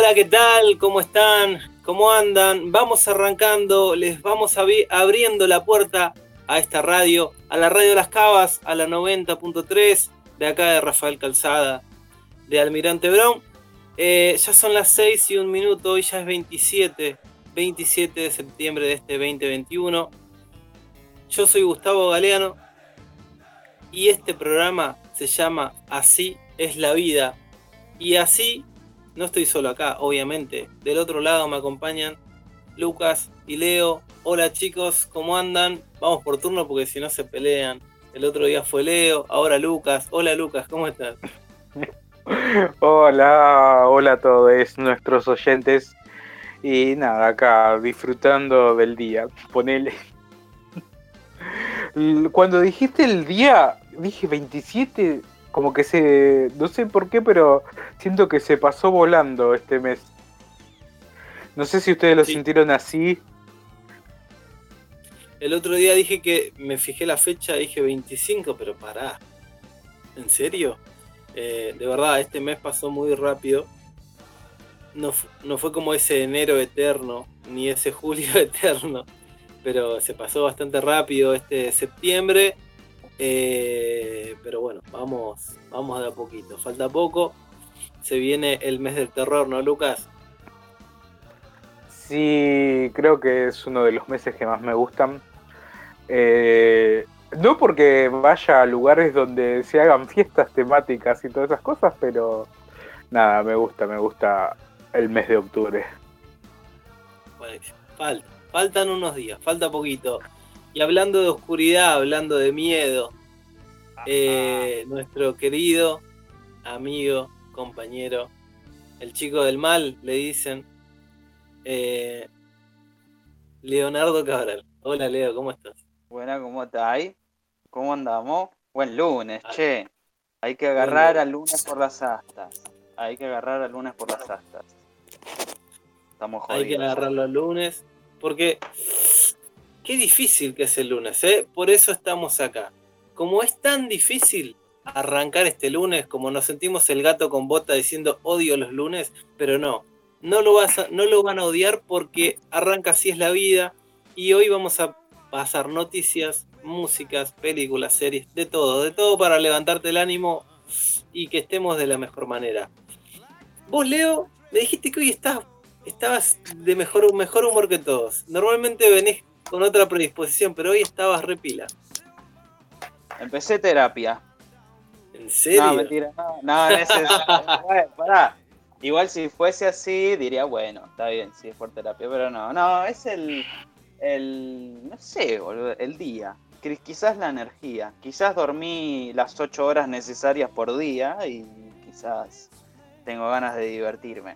Hola, ¿qué tal? ¿Cómo están? ¿Cómo andan? Vamos arrancando, les vamos abriendo la puerta a esta radio, a la Radio Las Cavas, a la 90.3, de acá de Rafael Calzada, de Almirante Brown. Ya son las 6:01, hoy ya es 27 de septiembre de este 2021. Yo soy Gustavo Galeano y este programa se llama Así es la vida. Y así, no estoy solo acá, obviamente. Del otro lado me acompañan Lucas y Leo. Hola chicos, ¿cómo andan? Vamos por turno porque si no se pelean. El otro día fue Leo, ahora Lucas. Hola Lucas, ¿cómo estás? Hola a todos nuestros oyentes. Y nada, acá disfrutando del día. Ponele. Cuando dijiste el día, dije 27, como que no sé por qué, pero siento que se pasó volando este mes. No sé si ustedes lo Sí. sintieron así. El otro día dije que me fijé la fecha, dije 25, pero pará. ¿En serio? De verdad, este mes pasó muy rápido. No fue como ese enero eterno, ni ese julio eterno, pero se pasó bastante rápido este septiembre. Pero bueno, vamos de a poquito. Falta poco. Se viene el mes del terror, ¿no, Lucas? Sí, creo que es uno de los meses que más me gustan. No porque vaya a lugares donde se hagan fiestas temáticas y todas esas cosas, pero nada, me gusta el mes de octubre. Bueno, faltan unos días, falta poquito. Y hablando de oscuridad, hablando de miedo, nuestro querido amigo, compañero, el chico del mal, le dicen, eh, Leonardo Cabral. Hola Leo, ¿cómo estás? Buena, ¿cómo estáis? ¿Cómo andamos? Buen lunes, che. Hay que Buen agarrar lunes. al lunes por las astas. Estamos Hay que jodidos. agarrarlo el lunes, porque qué difícil que es el lunes, ¿eh? Por eso estamos acá. Como es tan difícil arrancar este lunes, como nos sentimos el gato con bota diciendo odio los lunes, pero no lo van a odiar porque arranca Así es la vida y hoy vamos a pasar noticias, músicas, películas, series, de todo para levantarte el ánimo y que estemos de la mejor manera. Vos, Leo, me dijiste que hoy estabas de mejor humor que todos. Normalmente venís con otra predisposición, pero hoy estabas repila. Empecé terapia. ¿En No, serio? mentira. No ese es... Bueno, pará. Igual si fuese así, diría, bueno, está bien, sí es por terapia, pero no, es no sé, boludo, el día. Quizás la energía. Quizás dormí las 8 horas necesarias por día y quizás tengo ganas de divertirme.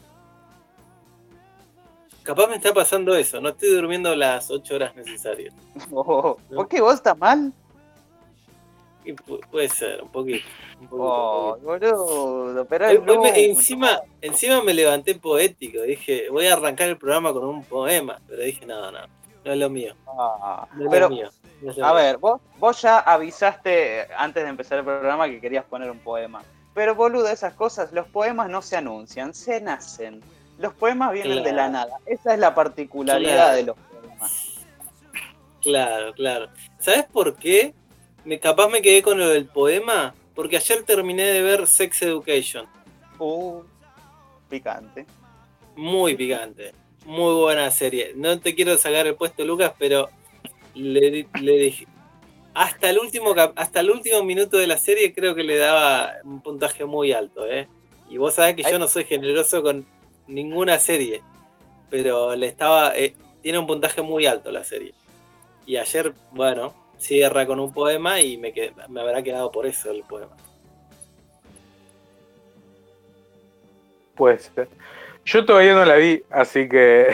Capaz me está pasando eso, no estoy durmiendo las 8 horas necesarias. Oh, ¿por qué vos estás mal? Y puede ser, un poquito. Oh, boludo, pero Hoy, el lunes. encima me levanté poético, dije, voy a arrancar el programa con un poema, pero dije, no es lo mío. Ah, No es lo pero, mío. No es lo a mío. ver, vos ya avisaste antes de empezar el programa que querías poner un poema. Pero, boludo, esas cosas, los poemas no se anuncian, se nacen. Los poemas vienen de la nada. Esa es la particularidad de los poemas. Claro. ¿Sabes por qué? Capaz me quedé con lo del poema, porque ayer terminé de ver Sex Education. Picante. Muy picante. Muy buena serie. No te quiero sacar el puesto, Lucas, pero le dije. Hasta el último minuto de la serie creo que le daba un puntaje muy alto, ¿eh? Y vos sabés que yo no soy generoso con ninguna serie, pero tiene un puntaje muy alto la serie. Y ayer, bueno, cierra con un poema y me habrá quedado por eso el poema. Pues yo todavía no la vi, así que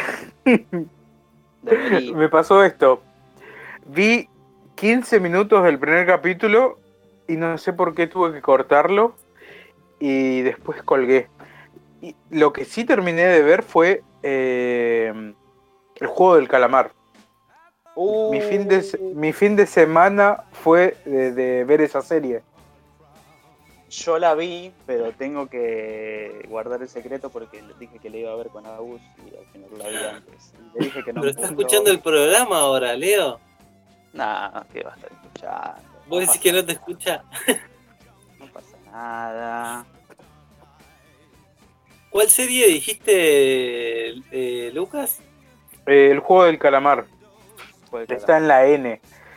me pasó esto. Vi 15 minutos del primer capítulo y no sé por qué tuve que cortarlo y después colgué. Y lo que sí terminé de ver fue el juego del calamar. Mi fin de semana fue de ver esa serie. yo la vi, pero tengo que guardar el secreto porque le dije que le iba a ver con Agus y al final la vi antes. Y le dije que no. Pero está escuchando el programa ahora, Leo. Nah, que va a estar escuchando. ¿Vos decís que no te escucha? No pasa nada. ¿Cuál serie dijiste, Lucas? El juego del calamar. Está en la N.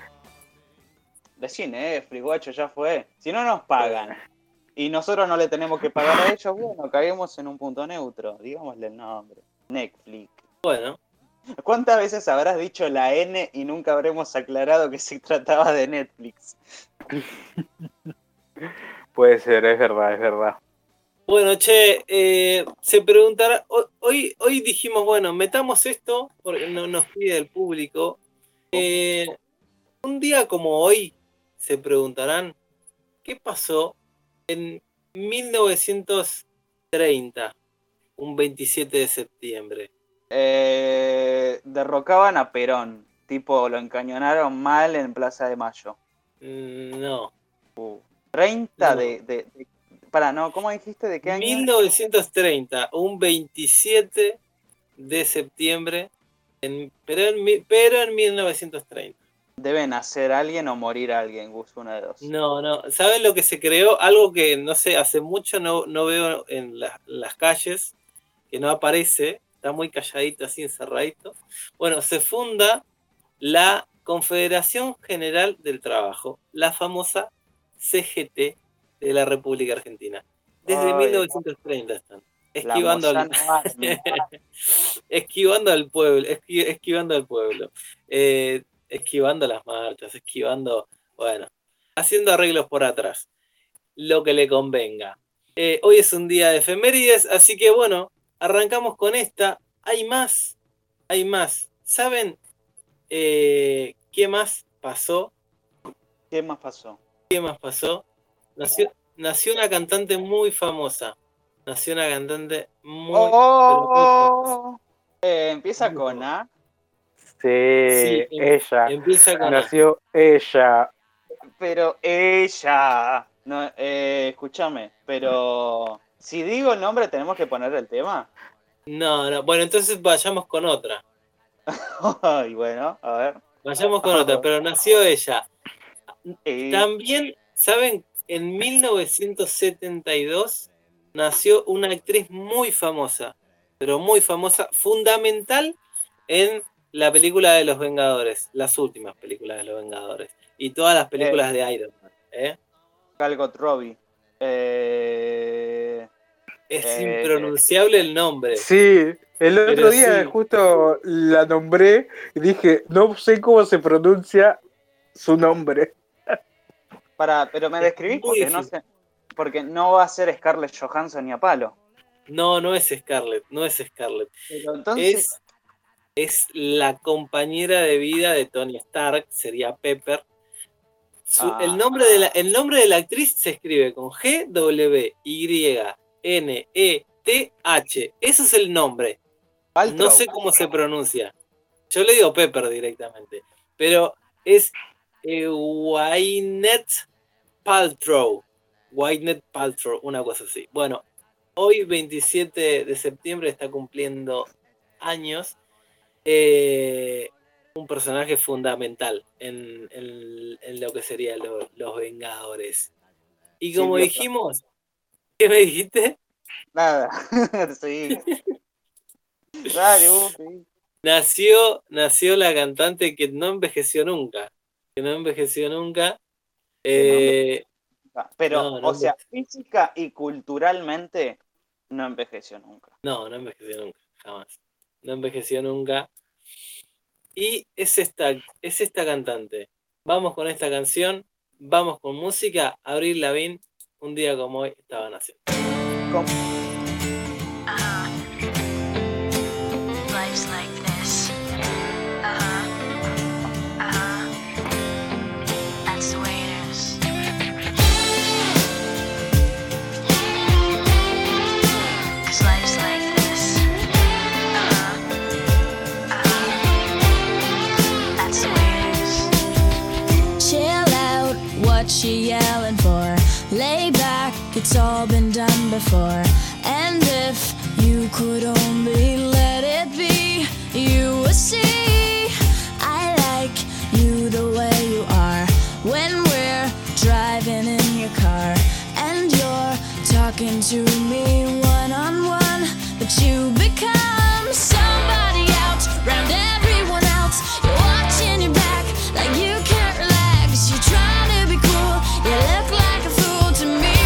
Decí Netflix, guacho, ya fue. Si no nos pagan y nosotros no le tenemos que pagar a ellos, bueno, caemos en un punto neutro. Digámosle el nombre. Netflix. Bueno. ¿Cuántas veces habrás dicho la N y nunca habremos aclarado que se trataba de Netflix? Puede ser, es verdad. Bueno, che, se preguntará, hoy dijimos, bueno, metamos esto, porque no nos pide el público. Un día como hoy, se preguntarán, ¿qué pasó en 1930, un 27 de septiembre? Derrocaban a Perón, tipo lo encañonaron mal en Plaza de Mayo. No. 30 No. Para, no, ¿cómo dijiste? ¿De qué año? 1930, un 27 de septiembre, pero en 1930. Debe nacer alguien o morir alguien, Gus, una de dos. No. ¿Saben lo que se creó? Algo que, no sé, hace mucho no veo en las calles, que no aparece, está muy calladito, así encerradito. Bueno, se funda la Confederación General del Trabajo, la famosa CGT de la República Argentina. Desde 1930 están. Esquivando al pueblo, esquivando las marchas, bueno, haciendo arreglos por atrás, lo que le convenga. Hoy es un día de efemérides, así que bueno, arrancamos con esta. Hay más. ¿Saben qué más pasó? ¿Qué más pasó? Nació una cantante muy famosa. Muy famosa. Empieza con A. Sí, ella. Empieza con Nació ella. Pero ella. No, escúchame, pero si digo el nombre, ¿tenemos que poner el tema? No. Bueno, entonces vayamos con otra. Y bueno, a ver. Vayamos con otra, pero nació ella. También, ¿saben? En 1972 nació una actriz muy famosa, pero muy famosa, fundamental en la película de los Vengadores, las últimas películas de los Vengadores, y todas las películas de Iron Man. Gal Gadot Robbie. Es impronunciable el nombre. Sí, el otro día sí. Justo la nombré y dije, no sé cómo se pronuncia su nombre. Pero me describís porque no sé, porque no va a ser Scarlett Johansson ni a palo. No es Scarlett. Pero entonces... Es la compañera de vida de Tony Stark, sería Pepper. El nombre de la actriz se escribe con G-W-Y-N-E-T-H. Eso es el nombre. Paltrow. No sé cómo se pronuncia. Yo le digo Pepper directamente. Pero es Gwyneth Paltrow, una cosa así. Bueno, hoy 27 de septiembre está cumpliendo años. Un personaje fundamental en lo que serían los Vengadores. Y como dijimos, ¿qué me dijiste? Nada, sí. Dale, Buffy. Nació la cantante que no envejeció nunca. Pero, o sea, física y culturalmente no envejeció nunca. No envejeció nunca, jamás. No envejeció nunca. Y es esta cantante. Vamos con esta canción, vamos con música. Avril Lavigne, un día como hoy estaba naciendo. Life's like this. That's the way it is. 'Cause life's like this. That's the way it is. Chill out, what what she yelling for? Lay back, it's all been done before. And if you could only let it be, you would see I like you the way you are. When we're driving in your car and you're talking to me one-on-one, but you become somebody else round everyone else. You're watching your back like you can't relax. You're trying to be cool, you look like a fool to me.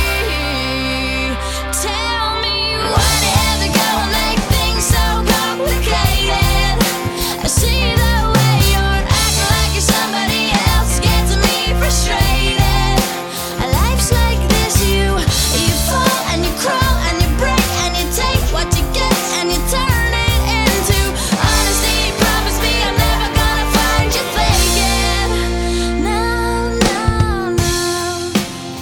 Tell me why do you have to go and make things so complicated? I see the way you're acting like you're somebody else, gets me frustrated. Life's like this, you fall and you crawl and you break and you take what you get and you turn it into honesty. Promise me I'm never gonna find you faking. No, no, no.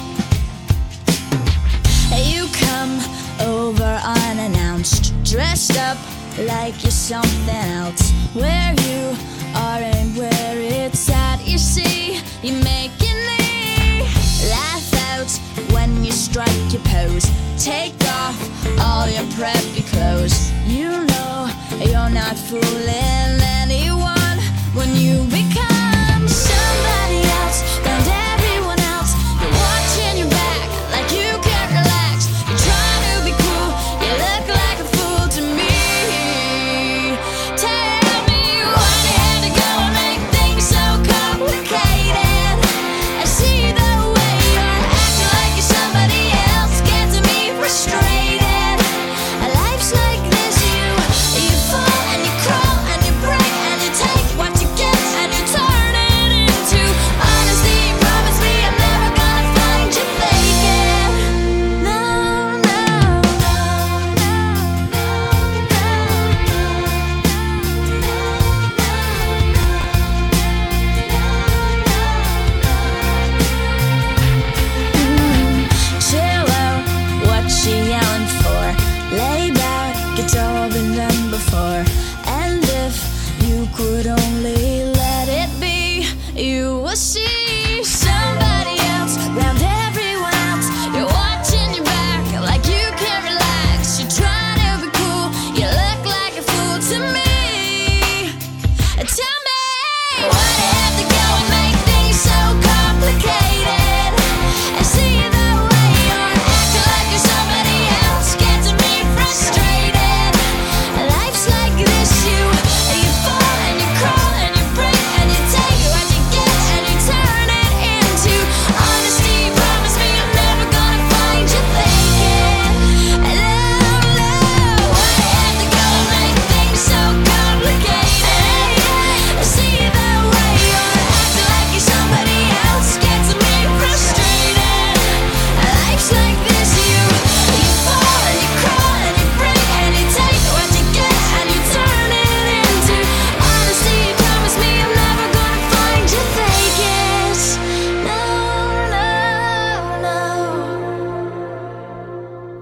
You come over unannounced, dressed up like you're something else. Where you are and where it's at, you see, you're making me laugh out when you strike your pose. Take off all your preppy clothes. You know you're not fooling anyone when you become somebody else round everyone else. You're watching your back like you can't relax. You're trying to be cool, you look like a fool to me. Tell me why do you have to go and make things so complicated? I see the way you're acting like you're somebody else, gets me frustrated. Life's like this, you fall and you crawl and you break and you take what you get and you turn it into honesty. Promise me I'm never gonna find you faking. No, no, chill out, what she yelling for? Lay back, it's all been done before. And if you could only let it be, you will see somebody else round everyone else. You're watching your back like you can't relax. You're trying to be cool, you look like a fool to me. Tell me why do you have to go and make things so complicated? I see the way you're acting like you're somebody else, gets me frustrated. Life's like this, you fall and you crawl and you break and you take what you get and you turn it into honesty. Promise me I'm never gonna find you faking. No, no, why do you have to go and make things so complicated? I see the way you're acting like you're somebody else, gets me frustrated. Life's like this, you fall and you crawl and you break and you take what you get and you turn it into honesty. Promise me I'm never gonna find you faking. No, no, no.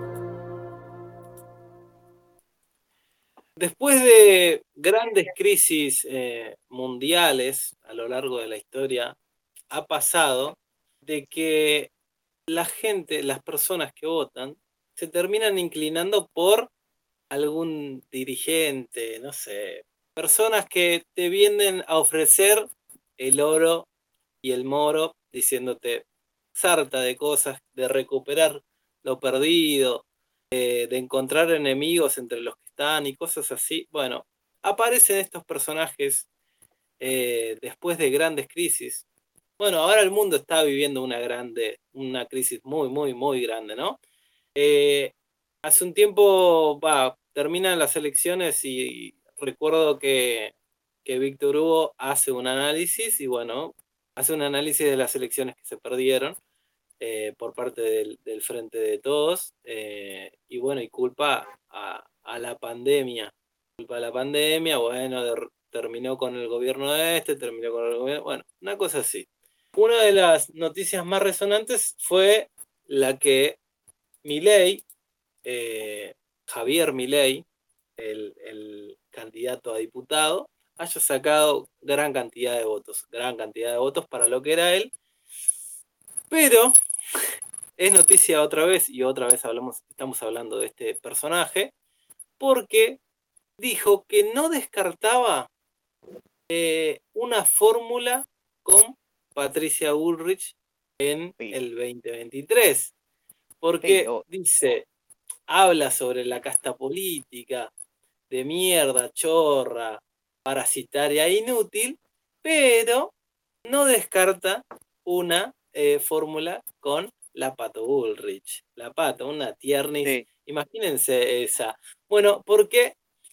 Después de grandes crisis mundiales a lo largo de la historia, ha pasado de que la gente, las personas que votan, se terminan inclinando por algún dirigente, no sé, personas que te vienen a ofrecer el oro y el moro, diciéndote sarta de cosas, de recuperar lo perdido, de encontrar enemigos entre los que están y cosas así. Bueno, aparecen estos personajes después de grandes crisis. Bueno, ahora el mundo está viviendo una crisis muy, muy, muy grande, ¿no? Hace un tiempo, terminan las elecciones y recuerdo que Víctor Hugo hace un análisis y bueno, hace un análisis de las elecciones que se perdieron por parte del Frente de Todos y bueno, y culpa a la pandemia. Culpa a la pandemia, bueno, terminó con el gobierno terminó con el gobierno, bueno, una cosa así. Una de las noticias más resonantes fue la que Milei, Javier Milei, el candidato a diputado, haya sacado gran cantidad de votos para lo que era él. Pero es noticia otra vez, y otra vez estamos hablando de este personaje, porque dijo que no descartaba una fórmula con Patricia Bullrich en Sí. el 2023. Porque Sí, dice, habla sobre la casta política, de mierda, chorra, parasitaria, inútil, pero no descarta una fórmula con la Pato Bullrich. La Pato, una tiernis. sí. Imagínense esa. Bueno, porque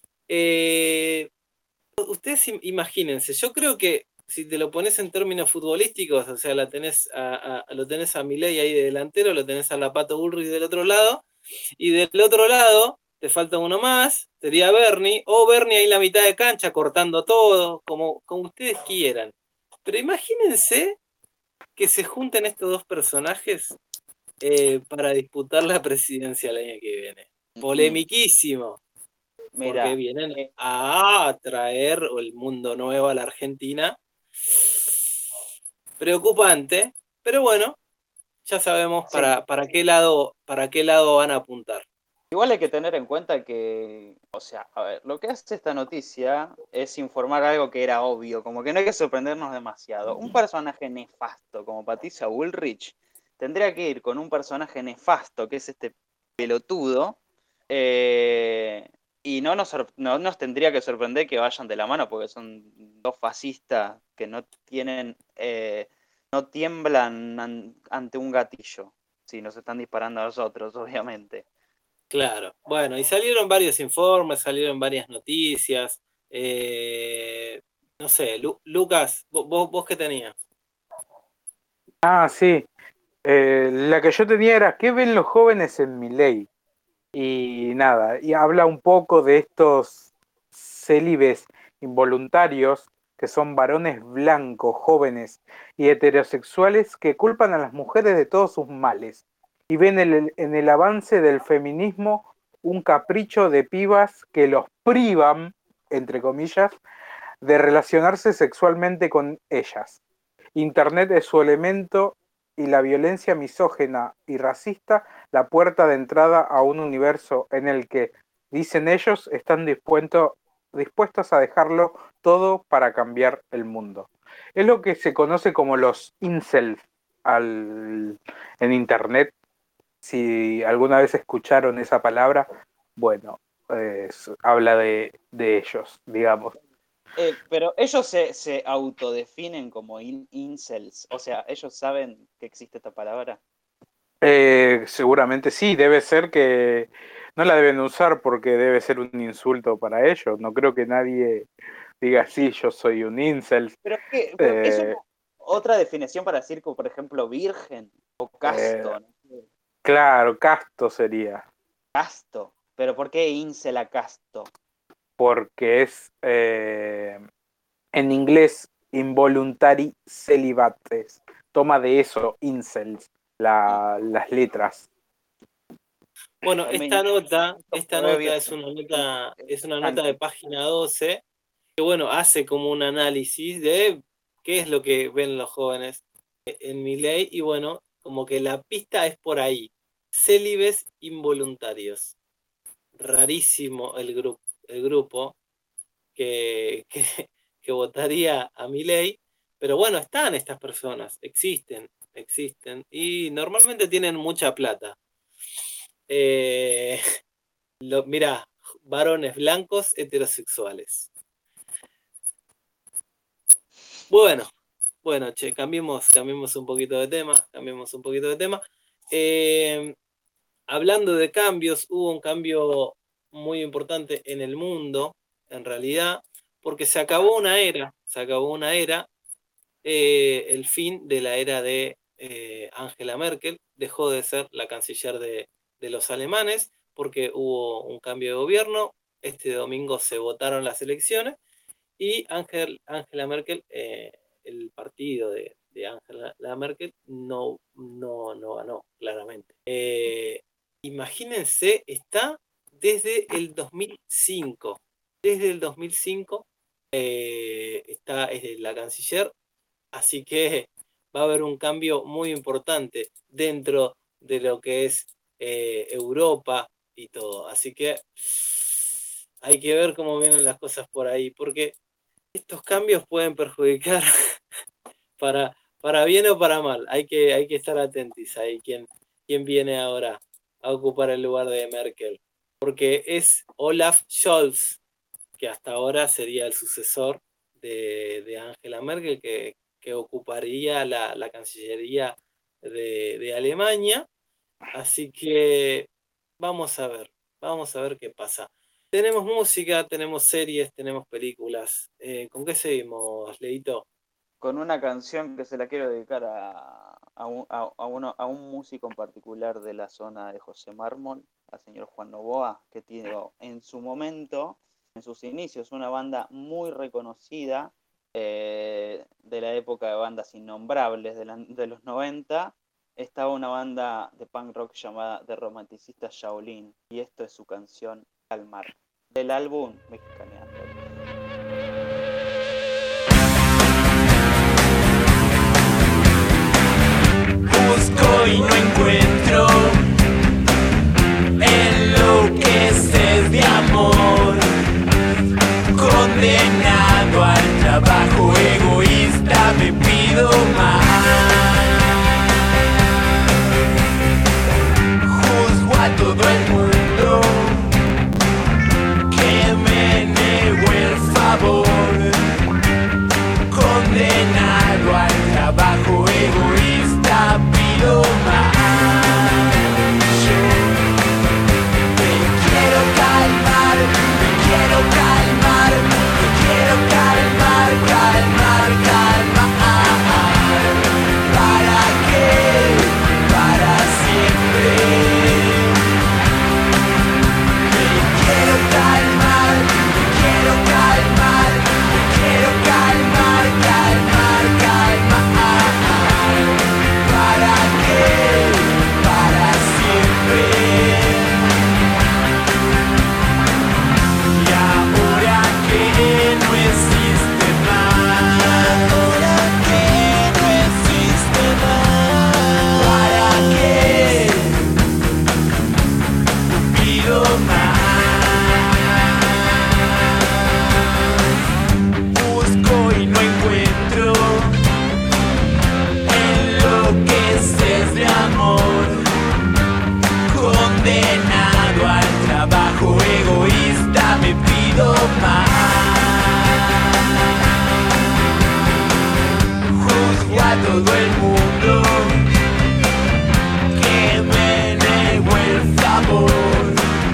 ustedes imagínense, yo creo que si te lo pones en términos futbolísticos, o sea, lo tenés a Milei ahí de delantero, lo tenés a la Pato Bullrich del otro lado, y del otro lado te falta uno más, sería Bernie, o Bernie ahí en la mitad de cancha cortando todo, como ustedes quieran. Pero imagínense que se junten estos dos personajes para disputar la presidencia el año que viene. Polemiquísimo, porque Mira, vienen a traer el mundo nuevo a la Argentina. Preocupante, pero bueno, ya sabemos sí. para qué lado van a apuntar. Igual hay que tener en cuenta que, o sea, a ver, lo que hace esta noticia es informar algo que era obvio, como que no hay que sorprendernos demasiado. Un personaje nefasto como Patricia Bullrich tendría que ir con un personaje nefasto, que es este pelotudo, y no nos tendría que sorprender que vayan de la mano, porque son dos fascistas que no tiemblan ante un gatillo, si nos están disparando a nosotros, obviamente. Claro, bueno, y salieron varios informes, salieron varias noticias. No sé, Lucas, ¿vos qué tenías? Ah, sí. La que yo tenía era, ¿qué ven los jóvenes en Milei? Y nada, y habla un poco de estos célibes involuntarios, que son varones blancos, jóvenes y heterosexuales que culpan a las mujeres de todos sus males y ven en el avance del feminismo un capricho de pibas que los privan, entre comillas, de relacionarse sexualmente con ellas. Internet es su elemento y la violencia misógina y racista la puerta de entrada a un universo en el que, dicen ellos, están dispuestos a dejarlo todo para cambiar el mundo. Es lo que se conoce como los incels en Internet. Si alguna vez escucharon esa palabra, bueno, habla de ellos, digamos. Pero ellos se autodefinen como incels, o sea, ellos saben que existe esta palabra. Seguramente sí, debe ser que no la deben usar porque debe ser un insulto para ellos. No creo que nadie diga sí, yo soy un incel. Pero, pero es Eh, otra definición para decir, como por ejemplo, virgen o eh, casto, ¿no? claro, casto sería, Casto. Pero ¿por qué incel a casto? porque es en inglés involuntary celibates. Toma de eso, incels, las letras. Bueno, esta nota es una nota de Antes. página 12 que bueno, hace como un análisis de qué es lo que ven los jóvenes en Milei y bueno, como que la pista es por ahí. Célibes involuntarios. Rarísimo el grupo que votaría a Milei, pero bueno, están estas personas, existen y normalmente tienen mucha plata. Mirá, varones blancos heterosexuales. Bueno, che, cambiemos un poquito de tema, hablando de cambios, hubo un cambio muy importante en el mundo, en realidad, porque se acabó una era, el fin de la era de Angela Merkel, dejó de ser la canciller de los alemanes, porque hubo un cambio de gobierno, este domingo se votaron las elecciones, y Angela Merkel, el partido de Angela Merkel, no ganó, claramente. Imagínense, está desde el 2005. Desde el 2005 es la canciller, así que va a haber un cambio muy importante dentro de lo que es Europa y todo. Así que hay que ver cómo vienen las cosas por ahí, porque estos cambios pueden perjudicar para bien o para mal. Hay que estar atentos ahí quién viene ahora a ocupar el lugar de Merkel. Porque es Olaf Scholz, que hasta ahora sería el sucesor de Angela Merkel, que ocuparía la Cancillería de Alemania. Así que vamos a ver qué pasa. Tenemos música, tenemos series, tenemos películas. ¿Con qué seguimos, Leito? Con una canción que se la quiero dedicar a un músico en particular de la zona de José Mármol, al señor Juan Novoa, que tiene en su momento, en sus inicios, una banda muy reconocida de la época de bandas innombrables de los 90. Estaba una banda de punk rock llamada The Romanticista Shaolin, y esto es su canción Calmar, del álbum Mexicaneando. Busco y no encuentro, enloqueces de amor, condenado al trabajo egoísta, me pido más. Juzgo a todo el mundo, que me nego el favor, condenado al trabajo egoísta, pido más. Yo me quiero calmar, me quiero calmar, me quiero calmar, calmar, calmar. ¿Para qué? Para siempre. Me quiero calmar, me quiero calmar, me quiero calmar, calmar, calmar. ¿Para qué? Para siempre. Y ahora que no existe más, ahora que no existe más, ¿para qué? Pido más. Busco y no encuentro, enloqueces de amor, condenado al trabajo egoísta, me pido más. Juzgo a todo el mundo, que me nego el favor,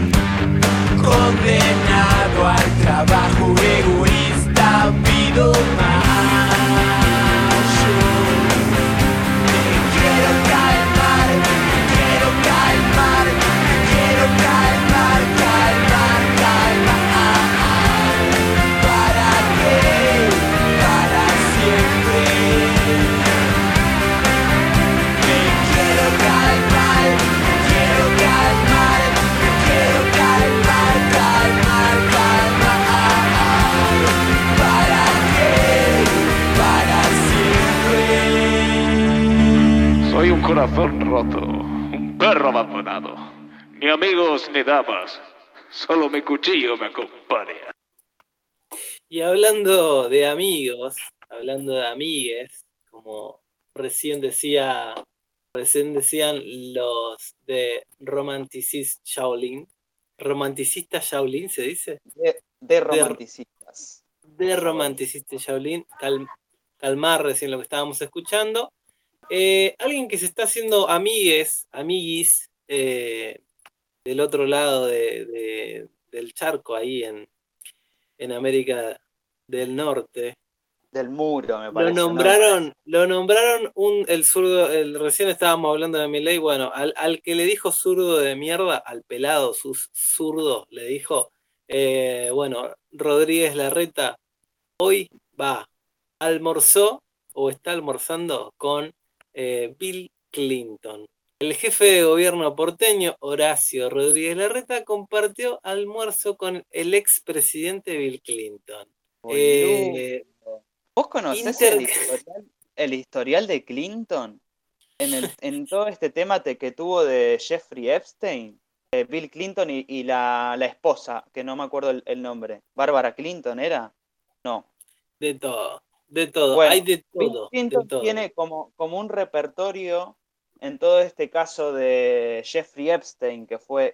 condenado al trabajo egoísta, pido más. Yo me quiero calmar, me quiero calmar, me quiero calmar, calmar, calmar. ¿Para qué? Para siempre. Me quiero calmar, me quiero calmar, me quiero calmar, calmar, calmar. ¿Para qué? Para siempre. Soy un corazón roto, un perro abandonado. Ni amigos ni damas, solo mi cuchillo me acompaña. Y hablando de amigos, hablando de amigues, como recién decían los de Romanticist Shaolin. ¿Romanticista Shaolin se dice? De romanticistas. De Romanticista Shaolin. Calmar, recién lo que estábamos escuchando. Alguien que se está haciendo amiguis, del otro lado del charco, ahí en América del Norte. Del muro, me parece. Lo nombraron el zurdo. Recién estábamos hablando de Milei. Bueno, al que le dijo zurdo de mierda, al pelado zurdo, le dijo, bueno, Rodríguez Larreta hoy almorzó o está almorzando con Bill Clinton. El jefe de gobierno porteño, Horacio Rodríguez Larreta, compartió almuerzo con el expresidente Bill Clinton. ¿Vos conocés el historial de Clinton en todo este tema que tuvo de Jeffrey Epstein, Bill Clinton y la esposa, que no me acuerdo el nombre. ¿Bárbara Clinton era? No. De todo, de todo, Bueno, hay de Bill todo, de Clinton todo. tiene como un repertorio en todo este caso de Jeffrey Epstein, que fue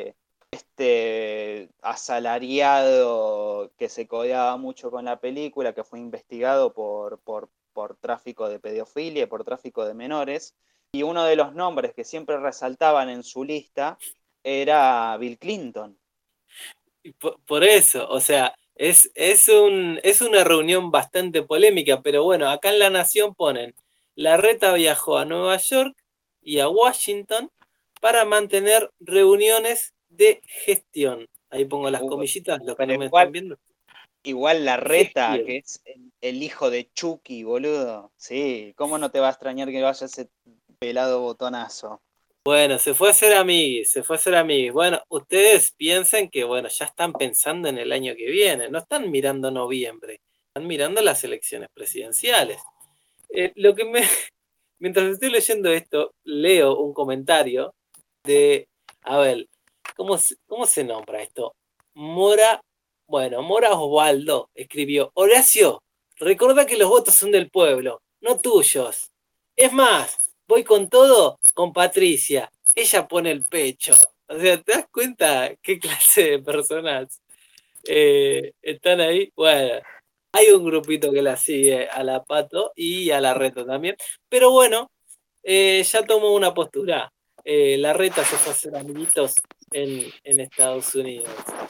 este asalariado que se codeaba mucho con la película, que fue investigado por tráfico de pedofilia y por tráfico de menores. Y uno de los nombres que siempre resaltaban en su lista era Bill Clinton. Y por eso, o sea, es una reunión bastante polémica, pero bueno, acá en La Nación ponen, Larreta viajó a Nueva York y a Washington para mantener reuniones de gestión. Ahí pongo las comillitas, los que Pero no me están viendo. igual Larreta, Gestión. que es el hijo de Chucky, boludo. Sí, ¿cómo no te va a extrañar que vaya ese pelado botonazo? Bueno, se fue a hacer amiguis, se fue a hacer amiguis. Bueno, ustedes piensen que, bueno, ya están pensando en el año que viene, no están mirando noviembre, están mirando las elecciones presidenciales. Lo que me, mientras estoy leyendo esto, leo un comentario de, a ver, cómo se nombra esto? Mora Osvaldo escribió, Horacio, recuerda que los votos son del pueblo, no tuyos. Es más, voy con todo con Patricia, ella pone el pecho. O sea, ¿te das cuenta qué clase de personas están ahí? Bueno, hay un grupito que la sigue a la Pato y a la Reta también, pero bueno, ya tomó una postura. La Reta se fue a hacer amiguitos en Estados Unidos.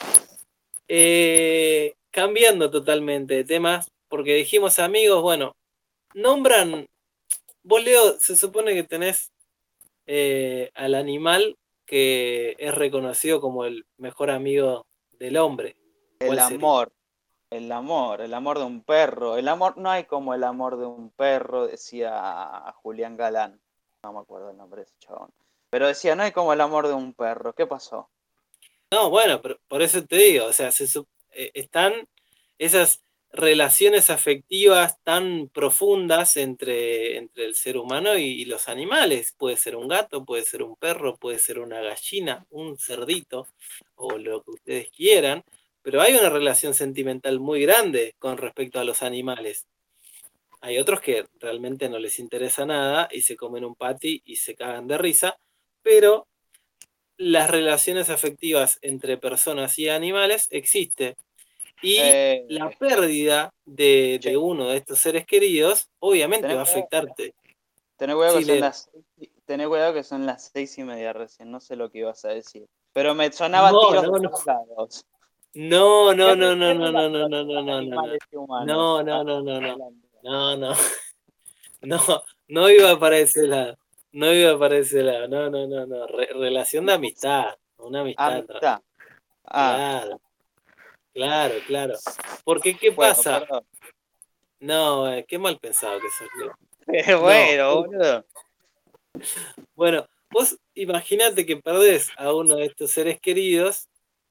Cambiando totalmente de temas, porque dijimos amigos, bueno, nombran, vos Leo, se supone que tenés al animal que es reconocido como el mejor amigo del hombre. El ¿Cuál sería? amor, el amor de un perro. El amor, no hay como el amor de un perro, decía Julián Galán. No me acuerdo el nombre de ese chabón. Pero decía, no hay como el amor de un perro. ¿Qué pasó? No, bueno, pero por eso te digo, o sea, están esas relaciones afectivas tan profundas entre el ser humano y los animales. Puede ser un gato, puede ser un perro, puede ser una gallina, un cerdito, o lo que ustedes quieran, pero hay una relación sentimental muy grande con respecto a los animales. Hay otros que realmente no les interesa nada y se comen un patty y se cagan de risa, pero las relaciones afectivas entre personas y animales existe. Y la Eh, pérdida de che, uno de estos seres queridos, obviamente tenés va a cuidado, afectarte. tenés cuidado que Sí, son Leo. tenés cuidado que son las 6:30 recién. No sé lo que ibas a decir. Pero me sonaban No, tiros de no, no. todos lados. No, no, no, ¿Qué no, no, no, no, relación no, no, entre no, no, no. animales y humanos? No, no, Estamos no, no, no. hablando. No, no. No, no iba para ese lado. No iba para ese lado. No, no, no, no. Relación de amistad. Una amistad. Amistad. Ah, Claro, claro, claro. Porque, ¿qué bueno, pasa? perdón. No, qué mal pensado que sos, Leo. Pero No, bueno, boludo. bueno, vos imaginate que perdés a uno de estos seres queridos,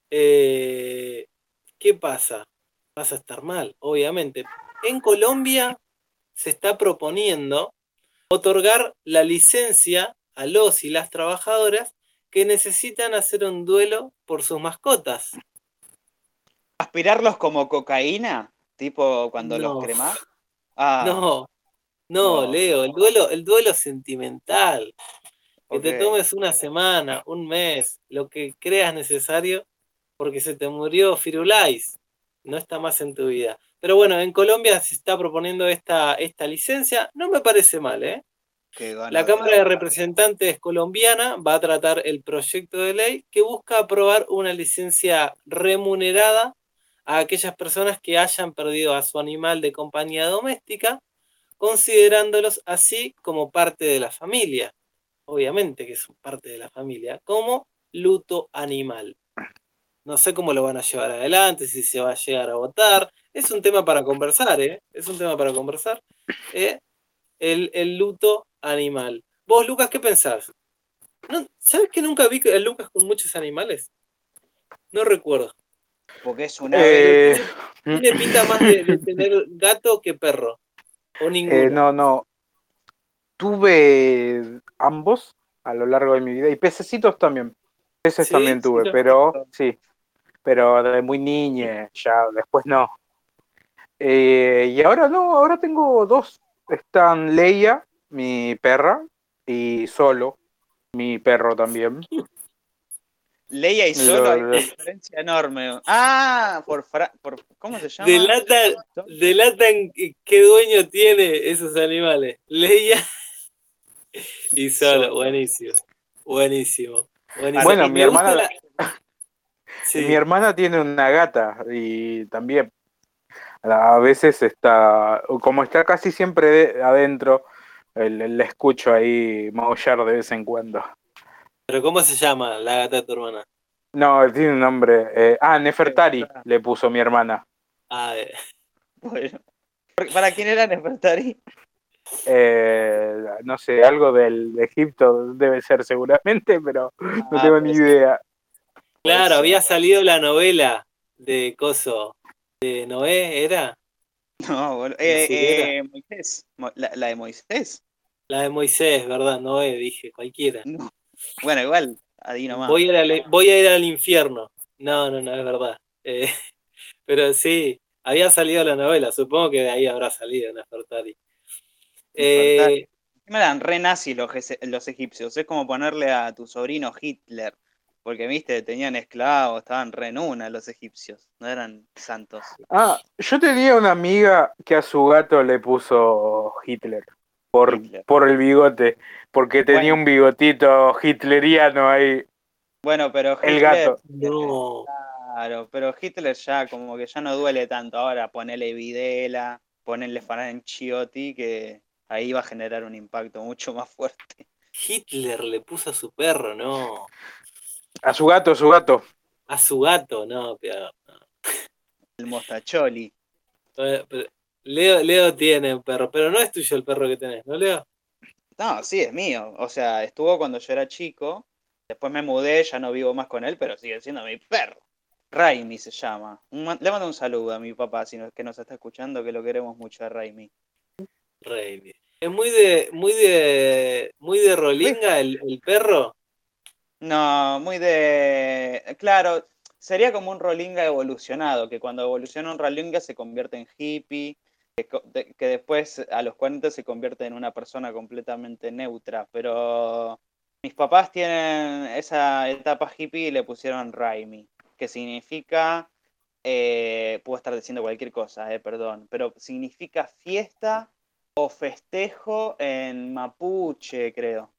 ¿qué pasa? Vas a estar mal, obviamente. En Colombia se está proponiendo otorgar la licencia a los y las trabajadoras que necesitan hacer un duelo por sus mascotas. ¿Aspirarlos como cocaína? Tipo cuando los No, cremás. Ah, no, no, no. Leo, el duelo sentimental. Que Ok. te tomes una semana, un mes, lo que creas necesario, porque se te murió Firulais, no está más en tu vida. Pero bueno, en Colombia se está proponiendo esta licencia, no me parece mal, ¿eh? Qué La ganas de Cámara de laburar. Representantes colombiana va a tratar el proyecto de ley que busca aprobar una licencia remunerada a aquellas personas que hayan perdido a su animal de compañía doméstica, considerándolos así como parte de la familia. Obviamente que son parte de la familia, como luto animal. No sé cómo lo van a llevar adelante, si se va a llegar a votar. Es un tema para conversar, ¿eh? Es un tema para conversar. ¿Eh? El luto animal. Vos, Lucas, ¿qué pensás? ¿No? ¿Sabes que nunca vi a Lucas con muchos animales? No recuerdo. Porque es un ave. Eh, Tiene pinta más de tener gato que perro. O ninguno. no, no. tuve ambos a lo largo de mi vida. Y pececitos también. Peces ¿Sí? también tuve, los pero tengo. sí. Pero de muy niña, ya después no. Y ahora no, ahora tengo dos. Están Leia, mi perra, y Solo, mi perro también. Leia y Solo hay Lo- una diferencia enorme. Ah, ¿cómo se llama? Delatan, delatan qué dueño tiene esos animales. Leia y Solo. Solo. Buenísimo. Buenísimo. Buenísimo. Bueno, Y mi me gusta hermana, la. mi Sí. hermana tiene una gata y también a veces está, como está casi siempre adentro, la escucho ahí maullar de vez en cuando. Pero ¿cómo se llama la gata de tu hermana? No, tiene un nombre. Nefertari le puso mi hermana. Ah, Bueno, ¿para quién era Nefertari? No sé, algo de Egipto debe ser seguramente, pero no Ah, tengo ni puede ser, idea. puede claro, ser. había salido la novela de Coso, de Noé, ¿era? No, bueno, ¿Brasilera? Moisés. La de Moisés. La de Moisés, ¿verdad? Noé, dije, cualquiera. No. Bueno, igual, ahí nomás. Voy a ir al infierno. No, no, no, es verdad. Pero sí, había salido la novela, supongo que de ahí habrá salido Nefertari. Nefertari. Eh, Me eran re nazi los egipcios. Es como ponerle a tu sobrino Hitler. Porque, viste, tenían esclavos, estaban re en una los egipcios. No eran santos. Yo tenía una amiga que a su gato le puso Hitler Hitler. por el bigote, porque tenía Bueno, un bigotito hitleriano ahí, bueno, pero el Hitler. gato. no, Claro, pero Hitler ya como que ya no duele tanto. Ahora ponele Videla, ponerle Chiotti, que ahí va a generar un impacto mucho más fuerte. Hitler le puso a su perro, no. A su gato, a su gato. A su gato, no, pero, no. El Mostacholi. Pero Leo tiene un perro, pero no es tuyo el perro que tenés, ¿no, Leo? No, sí, es mío. O sea, estuvo cuando yo era chico. Después me mudé, ya no vivo más con él, pero sigue siendo mi perro. Raimi se llama. Le mando un saludo a mi papá, que nos está escuchando, que lo queremos mucho a Raimi. Re bien. Es muy de Rolinga el perro. No, muy de... Claro, sería como un Rolinga evolucionado, que cuando evoluciona un Rolinga se convierte en hippie, que después a los 40 se convierte en una persona completamente neutra, pero mis papás tienen esa etapa hippie y le pusieron Raimi, que significa, puedo estar diciendo cualquier cosa, perdón, pero significa fiesta o festejo en mapuche, creo.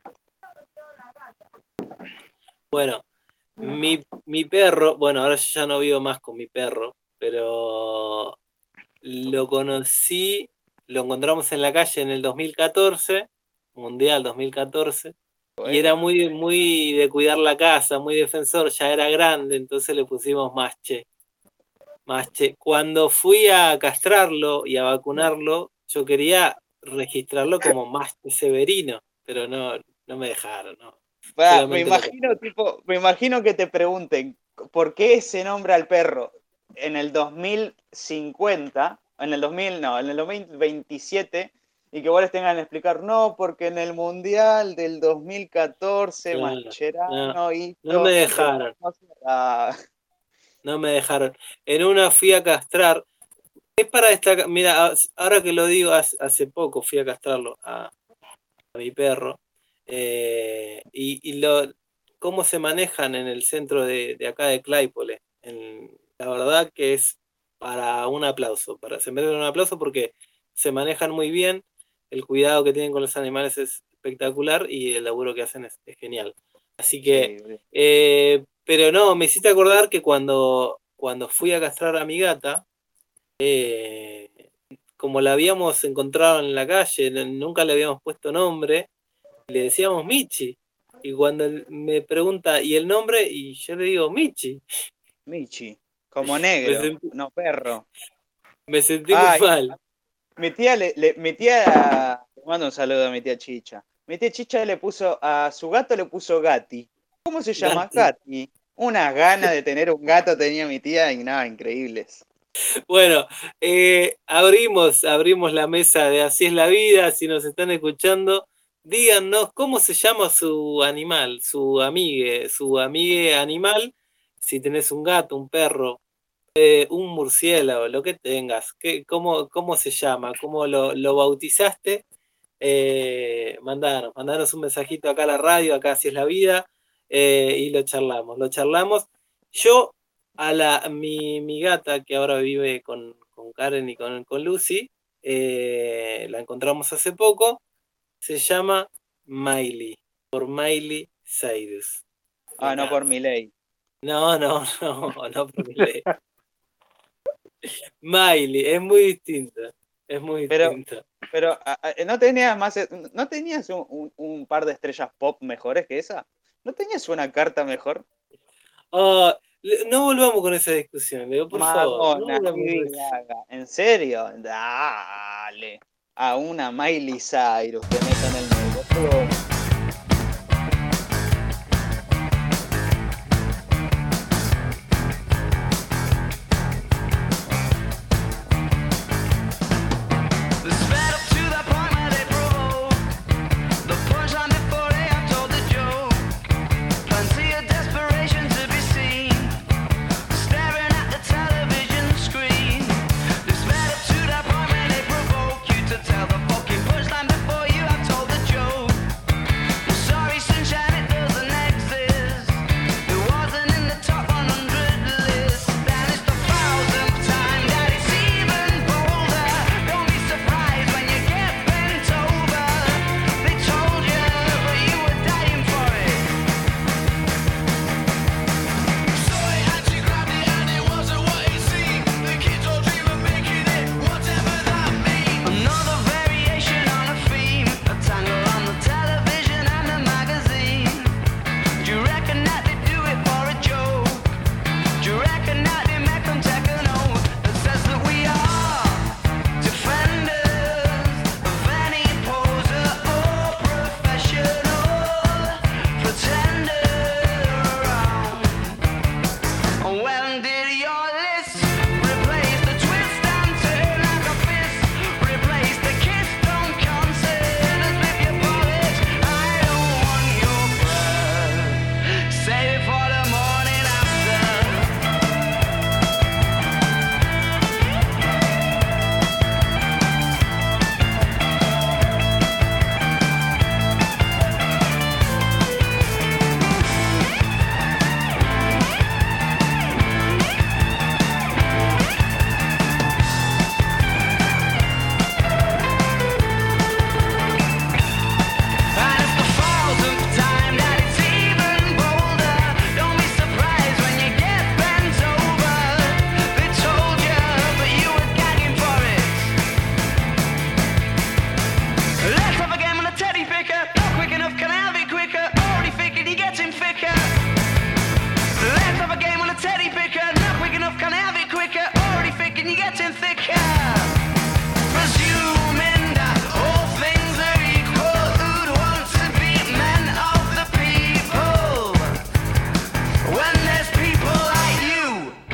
Bueno, mi perro, bueno, ahora yo ya no vivo más con mi perro, pero lo conocí, lo encontramos en la calle en el 2014, Mundial 2014, y era muy, muy de cuidar la casa, muy defensor, ya era grande, entonces le pusimos Masche. Masche. Cuando fui a castrarlo y a vacunarlo, yo quería registrarlo como Masche Severino, pero no me dejaron, no. Me Solamente lo imagino, me imagino que te pregunten por qué ese nombre al perro en el 2050, en el 2000, no, en el 2027, y que vos les tengan que explicar, no, porque en el Mundial del 2014 Claro, no, Mascherano no me hizo el dejaron, famoso... Ah, no me dejaron. En una fui a castrar. Es para destacar, mira, ahora que lo digo, hace poco fui a castrarlo a mi perro. Y cómo se manejan en el centro de acá de Claypole. La verdad que es para un aplauso, se merecen un aplauso porque se manejan muy bien, el cuidado que tienen con los animales es espectacular y el laburo que hacen es genial. Así que, sí, boludo. pero no, me hiciste acordar que cuando fui a castrar a mi gata, como la habíamos encontrado en la calle, nunca le habíamos puesto nombre, le decíamos Michi. Y cuando él me pregunta, ¿y el nombre? Y yo le digo Michi. Michi, como Me negro, sentí, no perro. me sentí muy Ay, mal. le mando un saludo a mi tía Chicha. Mi tía Chicha le puso, a su gato le puso Gati. ¿Cómo se llama? Gati. Gati. Unas ganas de tener un gato tenía mi tía y nada, increíbles. Bueno, abrimos la mesa de Así es la vida. Si nos están escuchando, díganos cómo se llama su animal, su amigue animal. Si tenés un gato, un perro, un murciélago, lo que tengas, cómo se llama, cómo lo bautizaste. Mandanos un mensajito acá a la radio, acá Así es la vida, y lo charlamos. Yo mi gata, que ahora vive con Karen y con Lucy, la encontramos hace poco, se llama Miley, por Miley Cyrus. Me Ah, no por encanta. mi ley. No por Miley. Miley, es muy distinta, es muy Pero- distinta. Pero ¿no tenías no tenías un par de estrellas pop mejores que esa? ¿No tenías una carta mejor? Ah, no volvamos con esa discusión, Leo, por favor. No Madonna, volvamos con Lady eso. Gaga. ¿En serio? Dale. A una Miley Cyrus que metan el medio. They sped up to that point where they provoke the punchline before they have told the joke. Plenty of desperation to be seen, staring at the television screen. They sped up to that point where they provoke you to tell the fucking punchline before you have told the joke. I'm sorry, sunshine, it doesn't exist. It wasn't in the top 100 list. And it's the 1000th time that it's even bolder. Don't be surprised when you get bent over. They told you, but you were dying for it. So he had to grab it and it wasn't what it seemed. The kids all dream of making it, whatever that means. Another variation on a theme, a tangle on the television and the magazine. Do you reckon that they do it for a joke? Do you reckon that they make them take an oath that says that we are defenders of any poser or professional pretender around? When did your list replace the twist and turn like a fist? Replace the kiss, don't consider flip your polish. I don't want your blood. Save it for the morning after. And it's the 1000th time that it's even bolder. Don't be surprised when you get bent over. They told you, but you were gagging for it. Let's have a game on a teddy picker. Not quick enough, can I have it quicker? Already thinking you're getting thicker. Let's have a game on a teddy picker. Not quick enough, can I have it quicker? Already thinking you're getting thicker. Presuming that all things are equal, who'd want to be men of the people when there's people like you?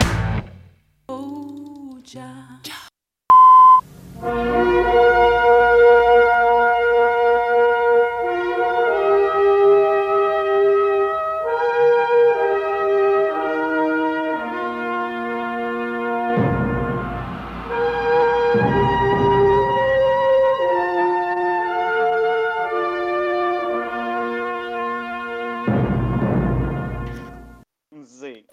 Sí.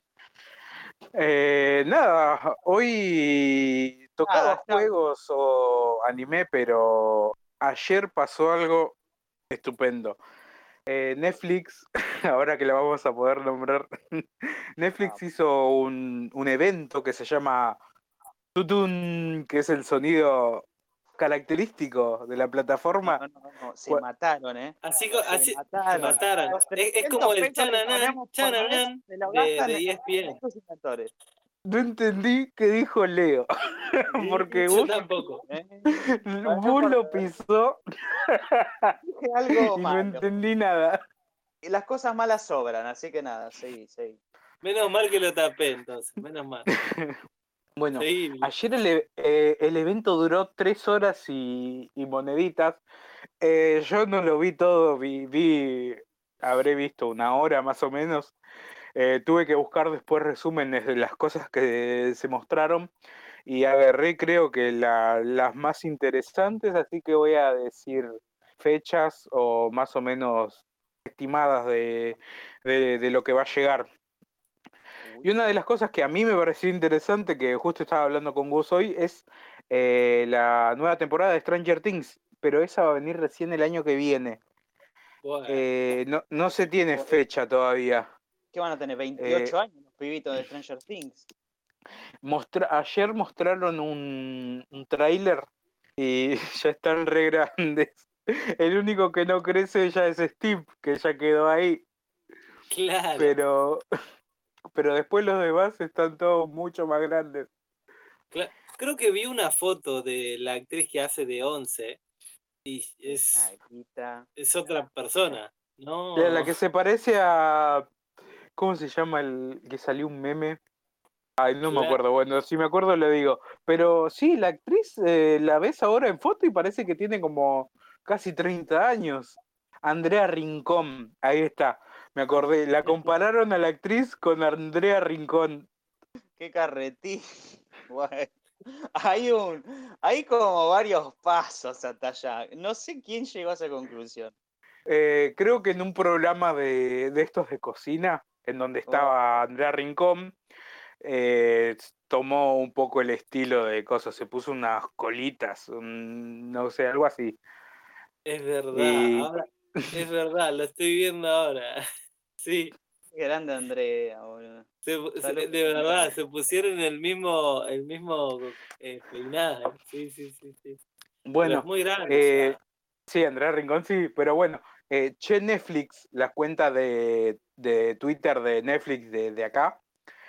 Nada, hoy tocaba Nada, está. juegos o anime, pero ayer pasó algo estupendo. Netflix, ahora que la vamos a poder nombrar, Netflix hizo un evento que se llama Tutun, que es el sonido característico de la plataforma. No, se mataron, ¿eh? Así se mataron. mataron. Los Es como 300 el pesos que chananán, ponemos por mes chananán se lo de gastan en ESPN. estos inventores. No entendí qué dijo Leo, porque Yo vos, tampoco. vos lo pisó Dije algo y no malo. entendí nada. Y las cosas malas sobran, así que nada, seguí. Menos mal que lo tapé entonces, menos mal. Bueno, Sí, ayer el evento duró 3 horas y moneditas. Yo no lo vi todo, habré visto una hora más o menos. Tuve que buscar después resúmenes de las cosas que se mostraron y agarré creo que las más interesantes, así que voy a decir fechas o más o menos estimadas de lo que va a llegar. Y una de las cosas que a mí me pareció interesante, que justo estaba hablando con vos hoy, es la nueva temporada de Stranger Things, pero esa va a venir recién el año que viene. bueno. No se tiene fecha todavía. ¿Qué van a tener? Eh, 28 años los pibitos de Stranger Things. Ayer mostraron un tráiler y ya están re grandes. El único que no crece ya es Steve, que ya quedó ahí, Claro. pero después los demás están todos mucho más grandes. Creo que vi una foto de la actriz que hace de 11 y Ay, Quita. es otra persona. La No, que se parece a... ¿Cómo se llama el que salió un meme? Ay, no me claro. acuerdo. Bueno, si me acuerdo le digo. Pero sí, la actriz la ves ahora en foto y parece que tiene como casi 30 años. Andrea Rincón, ahí está, me acordé. La compararon a la actriz con Andrea Rincón. Qué carretí. Bueno, hay como varios pasos hasta allá. No sé quién llegó a esa conclusión. Creo que en un programa de estos de cocina, en donde estaba Andrea Rincón, tomó un poco el estilo de cosas, se puso unas colitas, no sé, algo así. Es verdad, Y ahora es verdad, lo estoy viendo ahora. Sí, Qué grande Andrea, boludo. Salud. de verdad, se pusieron el mismo peinado. Sí, sí, sí, sí. Pero es bueno, muy grande ya. sí, Andrea Rincón sí, pero bueno, Che Netflix, la cuenta de Twitter de Netflix de acá,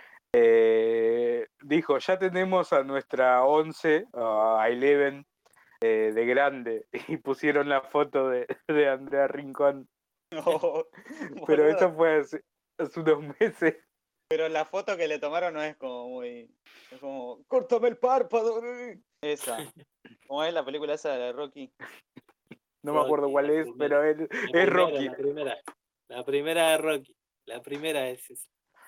dijo, ya tenemos a nuestra 11, a 11 de grande, y pusieron la foto de Andrea Rincón, No, pero boludo. eso fue hace unos meses. Pero la foto que le tomaron no es como muy. Es como. ¡Córtame el párpado! Esa. ¿Cómo es la película esa de Rocky? No me acuerdo Rocky, cuál la es, primera, pero es Rocky. la primera. La primera de Rocky. La primera es esa.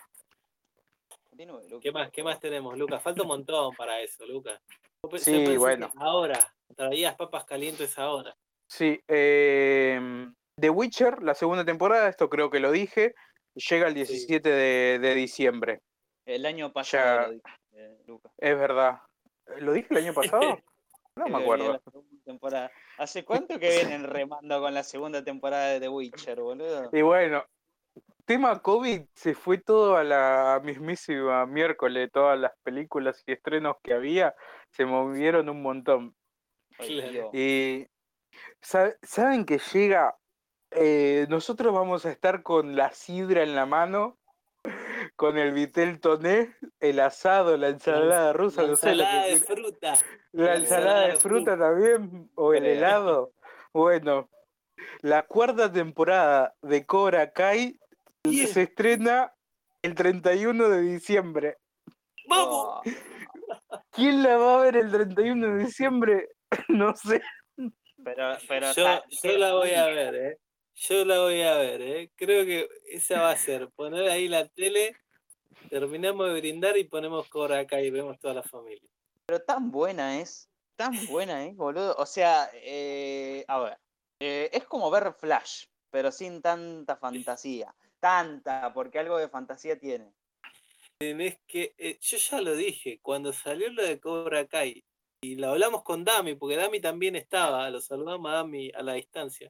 ¿Qué más tenemos, Lucas? Falta un montón para eso, Lucas. Yo Sí, pensé que bueno, ahora, traías papas calientes ahora. sí. The Witcher, la segunda temporada, esto creo que lo dije, llega el Sí. 17 de diciembre. El año pasado Ya, lo dije, Lucas. es verdad. ¿Lo dije el año pasado? No Que me venía acuerdo. la segunda temporada. ¿Hace cuánto que vienen remando con la segunda temporada de The Witcher, boludo? Y bueno, tema COVID, se fue todo a la mismísima miércoles, todas las películas y estrenos que había se movieron un montón. Ay, Claro. Dios. Y saben que llega, nosotros vamos a estar con la sidra en la mano, con el vitel toné, el asado, la ensalada rusa, La no sé lo ensalada que de quiera. fruta. La La ensalada ensalada de de fruta fruta. también, o el Creo. helado. Bueno, la cuarta temporada de Cobra Kai Bien. se estrena el 31 de diciembre. ¡Vamos! Oh, ¿Quién la va a ver el 31 de diciembre? No sé. pero Yo la voy a ver, ¿eh? Yo la voy a ver, ¿eh? Creo que esa va a ser. Poner ahí la tele, terminamos de brindar y ponemos Cobra Kai y vemos toda la familia. Pero tan buena es, boludo. O sea, a ver, es como ver Flash, pero sin tanta fantasía. Tanta, porque algo de fantasía tiene. Tenés que, yo ya lo dije, cuando salió lo de Cobra Kai, y lo hablamos con Dami, porque Dami también estaba, lo saludamos a Dami a la distancia,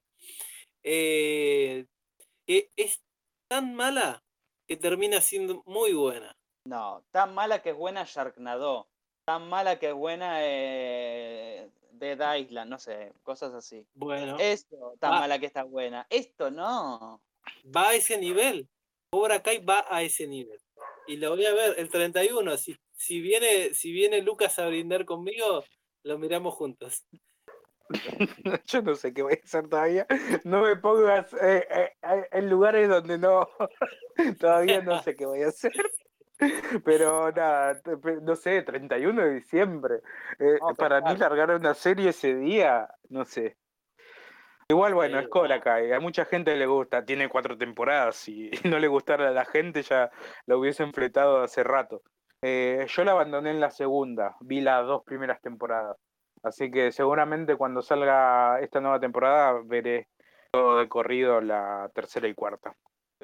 que es tan mala que termina siendo muy buena. No, tan mala que es buena Sharknado. Tan mala que es buena Dead Island, no sé, cosas así. Bueno, Esto, tan va, mala que está buena. Esto no. va a ese nivel. Cobra Kai va a ese nivel. Y lo voy a ver el 31. Si viene Lucas a brindar conmigo, lo miramos juntos. Yo no sé qué voy a hacer todavía. No me pongas en lugares donde no. Todavía no sé qué voy a hacer. Pero nada, no sé, 31 de diciembre. No, Para mí claro. largar una serie ese día, no sé. Igual, bueno, es Sí, Cobra Kai, a mucha gente le gusta, tiene 4 temporadas y no le gustara a la gente ya lo hubiesen fletado hace rato. Yo la abandoné en la segunda, vi las 2 primeras temporadas, así que seguramente cuando salga esta nueva temporada veré todo de corrido la tercera y cuarta.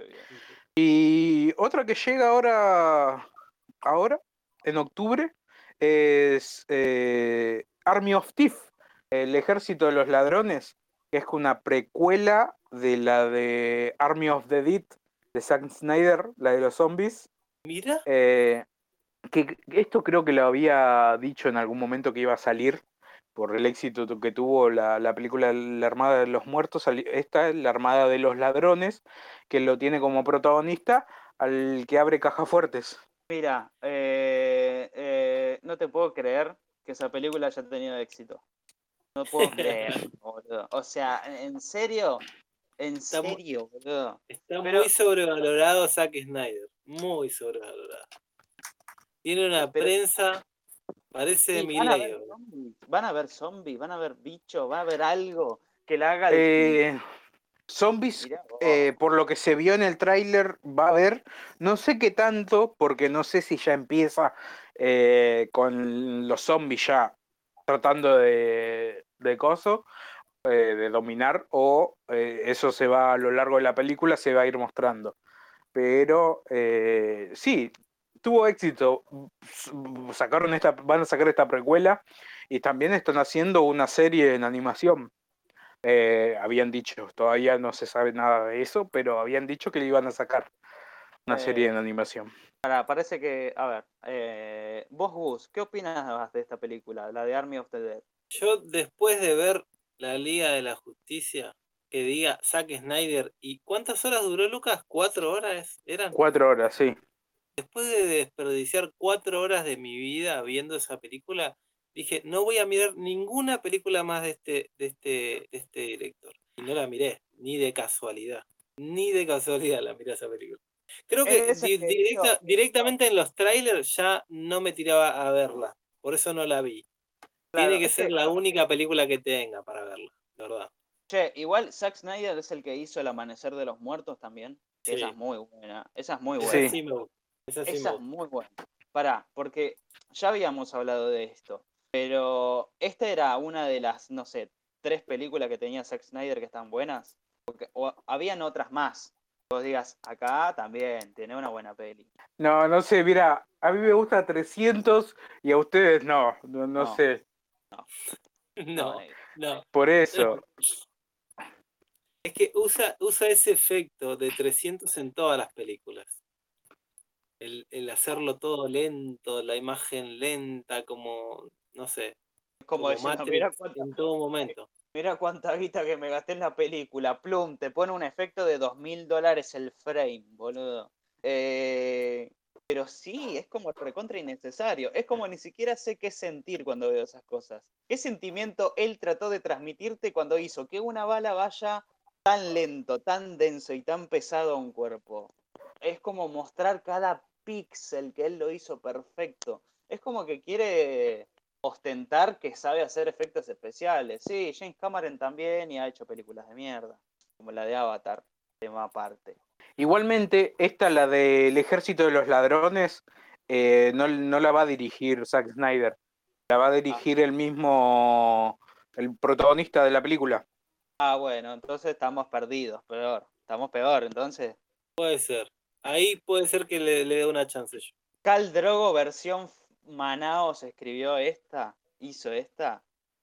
Y otra que llega ahora, en octubre, es Army of Thief, el ejército de los ladrones, que es una precuela de la de Army of the Dead de Zack Snyder, la de los zombies. mira, Eh, que esto creo que lo había dicho en algún momento que iba a salir por el éxito que tuvo la película La Armada de los Muertos. Esta es La Armada de los Ladrones, que lo tiene como protagonista al que abre cajas fuertes. Mira, no te puedo creer que esa película haya tenido éxito. No puedo creer, boludo. O sea, ¿en serio? ¿En Está mu- serio, boludo? está Pero, muy sobrevalorado Zack Snyder. Muy sobrevalorado. Tiene una pero, prensa, parece de y mi ley. van a ver zombies, van a ver bichos, va a haber algo que la haga Eh, Zombies, mirá vos. por lo que se vio en el tráiler, va a haber, no sé qué tanto, porque no sé si ya empieza con los zombies ya tratando de coso, de dominar, o eso se va a lo largo de la película, se va a ir mostrando. Pero sí, tuvo éxito. Van a sacar esta precuela y también están haciendo una serie en animación. Habían dicho, todavía no se sabe nada de eso, pero habían dicho que le iban a sacar una serie Eh, en animación. Parece que, a ver, vos, Gus, ¿qué opinas de esta película, la de Army of the Dead? Yo después de ver la Liga de la Justicia, que diga Zack Snyder, ¿y cuántas horas duró Lucas? ¿4 horas eran? 4 horas, sí. Después de desperdiciar 4 horas de mi vida viendo esa película, dije, no voy a mirar ninguna película más de este director. Y no la miré, ni de casualidad. Ni de casualidad la miré esa película. Creo que Es el que hizo- directamente en los trailers ya no me tiraba a verla. Por eso no la vi. Tiene claro, que ser la única película que tenga para verla, de verdad. che, igual Zack Snyder es el que hizo El Amanecer de los Muertos también. Que esa Sí, es muy buena, esa es muy esa buena. Sí. sí me gusta. Esa sí me Esa es gusta. muy buena. Pará, porque ya habíamos hablado de esto, pero esta era una de las, no sé, 3 películas que tenía Zack Snyder que están buenas. O habían otras más. Vos digas, acá también tiene una buena peli. No, no sé, mira, a mí me gusta 300 y a ustedes no No, sé. no, No, negro. no. Por eso, Es que usa ese efecto de 300 en todas las películas. El hacerlo todo lento, la imagen lenta, como, no sé, Es como como diciendo, mira Matrix en todo momento. mira cuánta guita que me gasté en la película. Plum, te pone un efecto de $2000 el frame, boludo. Pero sí, es como recontra innecesario. Es como ni siquiera sé qué sentir cuando veo esas cosas. ¿Qué sentimiento él trató de transmitirte cuando hizo que una bala vaya tan lento, tan denso y tan pesado a un cuerpo? Es como mostrar cada píxel que él lo hizo perfecto. Es como que quiere ostentar que sabe hacer efectos especiales. Sí, James Cameron también y ha hecho películas de mierda, como la de Avatar, tema aparte. igualmente, esta, la del Ejército de los Ladrones, no la va a dirigir Zack Snyder, la va a dirigir el mismo, el protagonista de la película. Bueno, entonces estamos perdidos, peor. Estamos peor, entonces. Puede ser. Ahí puede ser que le dé una chance yo. Cal Drogo versión Manaos escribió esta, hizo esta.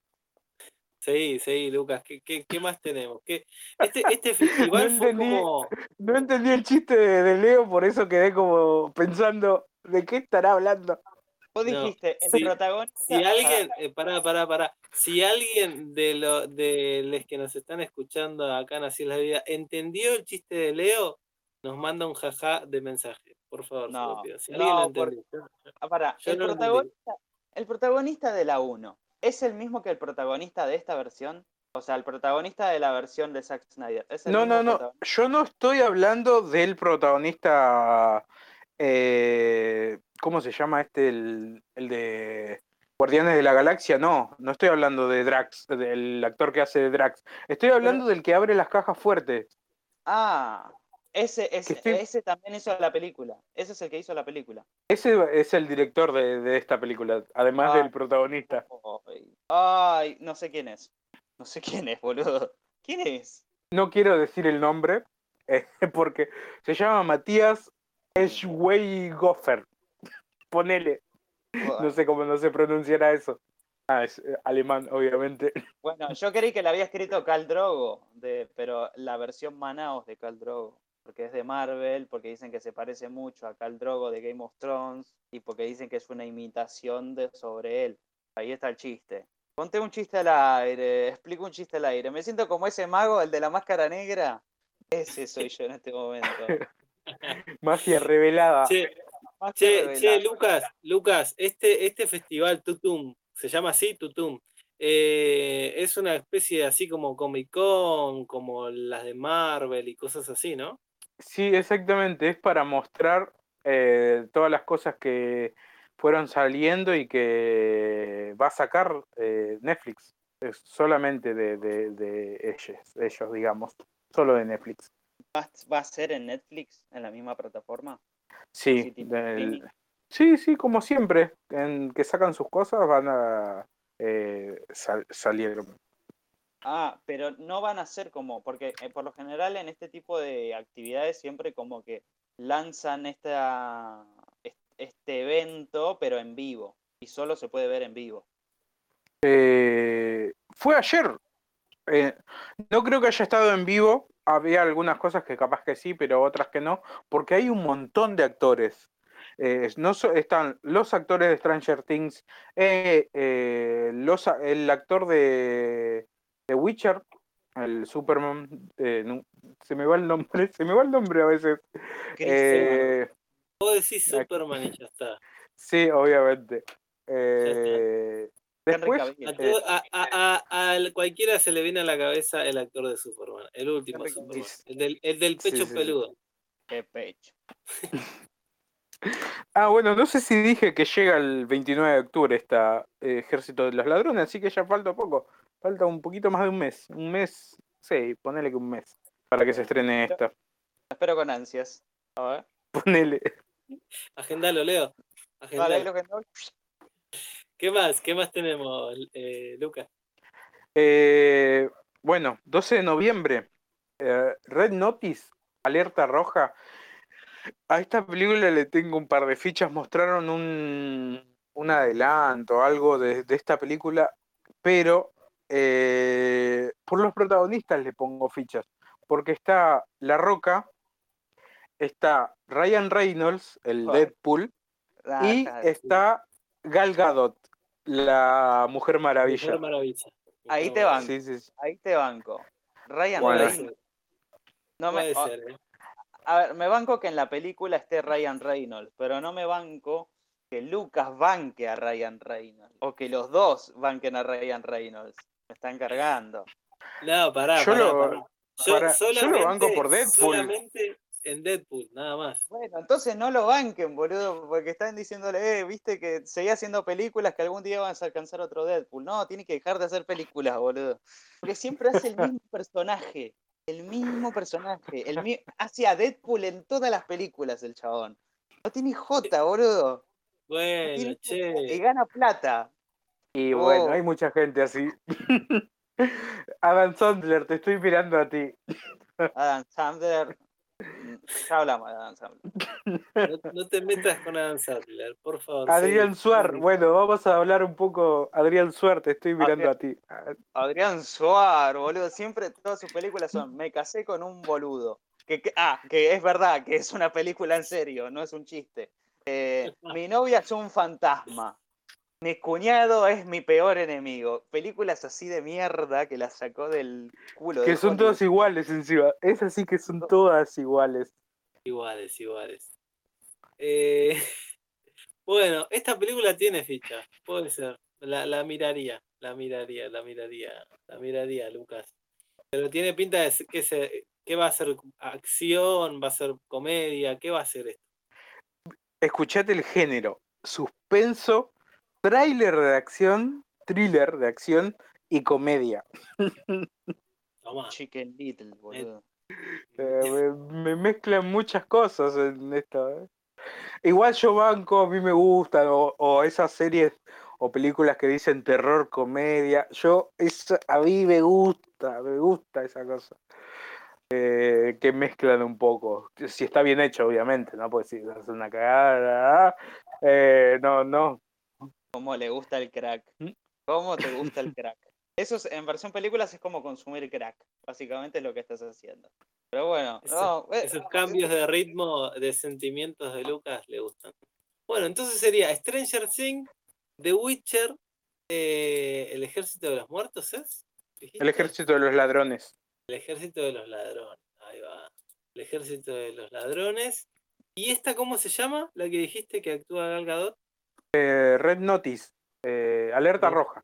Sí, Lucas, ¿qué más tenemos? Este festival No fue entendí, como. no entendí el chiste de Leo, por eso quedé como pensando, ¿de qué estará hablando? Vos No, dijiste, el si protagonista. alguien, pará. Si alguien de los que nos están escuchando acá en Así es la Vida entendió el chiste de Leo, nos manda un jaja de mensaje. Por favor, se lo No, pido. Si alguien lo no, porque. entendió. Pará, Yo no lo entendí. el protagonista de la 1 es el mismo que el protagonista de esta versión. O sea, el protagonista de la versión de Zack Snyder. Es el mismo No, protagonista. yo no estoy hablando del protagonista ¿Cómo se llama este? El de Guardianes de la Galaxia. No estoy hablando de Drax, del actor que hace de Drax. Estoy hablando del que abre las cajas fuertes. Ah, ese, Que ese, estoy- ese también hizo la película. Ese es el que hizo la película. Ese es el director de esta película, además Ah, del protagonista. ay, no sé quién es. No sé quién es, boludo. ¿Quién es? No quiero decir el nombre, porque se llama Matías Schweighöfer. Ponele. No sé cómo no se pronunciará eso. Ah, es alemán, obviamente. Bueno, yo creí que la había escrito Khal Drogo, pero la versión Manaos de Khal Drogo, porque es de Marvel, porque dicen que se parece mucho a Khal Drogo de Game of Thrones y porque dicen que es una imitación sobre él. Ahí está el chiste. Ponte un chiste al aire, explico un chiste al aire. Me siento como ese mago, el de la máscara negra. Ese soy yo en este momento. Magia revelada. Che, Más que che, revelar. Lucas, este festival Tutum, se llama así, Tutum, es una especie de así como Comic Con, como las de Marvel y cosas así, ¿no? Sí, exactamente. Es para mostrar todas las cosas que fueron saliendo y que va a sacar Netflix. Es solamente de ellos, digamos. Solo de Netflix. ¿Va a ser en Netflix, en la misma plataforma? Sí, Así tipo streaming. sí, como siempre. En que sacan sus cosas van a salir. Ah, pero no van a ser como, porque por lo general en este tipo de actividades siempre como que lanzan este evento, pero en vivo. Y solo se puede ver en vivo. Fue ayer. No creo que haya estado en vivo. Había algunas cosas que capaz que sí, pero otras que no, porque hay un montón de actores. Están los actores de Stranger Things, el actor de Witcher, el Superman, se me va el nombre, se me va el nombre a veces. Christopher, Vos decís Aquí- Superman y ya está. sí, obviamente. Ya está. Henry Después, Cavill. A cualquiera se le viene a la cabeza el actor de Superman, el último Henry Superman, Cavill. el del sí, pecho sí, sí. peludo. Qué pecho. Bueno, no sé si dije que llega el 29 de octubre esta Ejército de los Ladrones, así que ya falta poco. Falta un poquito más de un mes. Un mes, sí, ponele que un mes para que se estrene esta. Espero con ansias. A ver. Ponele. Agendalo, Leo. Vale, ahí Agendalo. lo que no. ¿Qué más? ¿Qué más tenemos, Lucas? Bueno, 12 de noviembre, Red Notice, alerta roja. A esta película le tengo un par de fichas. Mostraron un adelanto, algo de esta película, pero por los protagonistas le pongo fichas. Porque está La Roca, está Ryan Reynolds, el Deadpool, y está Gal Gadot, la Mujer Maravilla. Mujer Maravilla. Ahí Mujer te Maravilla. banco. Sí, sí. Ahí te banco. Ryan Bueno, Puede Reynolds. ser, No me, puede ser. a ver, me banco que en la película esté Ryan Reynolds, pero no me banco que Lucas banque a Ryan Reynolds. O que los dos banquen a Ryan Reynolds. Me están cargando. No, pará. Yo lo banco por Deadpool. Solamente en Deadpool, nada más. Bueno, entonces no lo banquen, boludo, porque están diciéndole, viste que seguía haciendo películas que algún día van a alcanzar otro Deadpool. No, tiene que dejar de hacer películas, boludo. Porque siempre hace el mismo personaje. El mismo personaje. Hace a Deadpool en todas las películas, el chabón. No tiene Jota, boludo. No Bueno, tiene Jota. Y che. gana plata. Y Oh. bueno, hay mucha gente así. Adam Sandler, te estoy mirando a ti. Adam Sandler. Ya hablamos de Adam Sandler. No te metas con Adam Sandler, por favor. Adrián Sí. Suar, bueno, vamos a hablar un poco. Adrián Suar, te estoy mirando a ti. Adrián Suar, boludo, siempre todas sus películas son Me casé con un boludo. Que es verdad, que es una película en serio, no es un chiste. Mi novia es un fantasma. Mi cuñado es mi peor enemigo. Películas así de mierda que las sacó del culo Que de son Hollywood. todas iguales encima. Es así que son todas iguales. Iguales. Bueno, esta película tiene ficha, puede ser. La miraría, Lucas. Pero tiene pinta de que va a ser acción, va a ser comedia, ¿qué va a ser esto? escuchate el género: suspenso, thriller de acción y comedia. Tomá. Chicken Little, boludo. Me mezclan muchas cosas en esto. Igual yo banco, a mí me gustan, o esas series o películas que dicen terror, comedia. A mí me gusta esa cosa. Que mezclan un poco. Si está bien hecho, obviamente, ¿no? Porque si es una cagada, no. ¿Cómo le gusta el crack? ¿Mm? ¿Cómo te gusta el crack? Eso es, en versión películas es como consumir crack. Básicamente es lo que estás haciendo. Pero bueno, no, Esos cambios de ritmo, de sentimientos de Lucas le gustan. Bueno, entonces sería Stranger Things, The Witcher, El Ejército de los Muertos, ¿es? ¿Dijiste? El ejército de los ladrones. El Ejército de los Ladrones. Ahí va. El Ejército de los Ladrones. ¿Y esta cómo se llama? La que dijiste que actúa Gal Gadot. Red Notice. Alerta roja.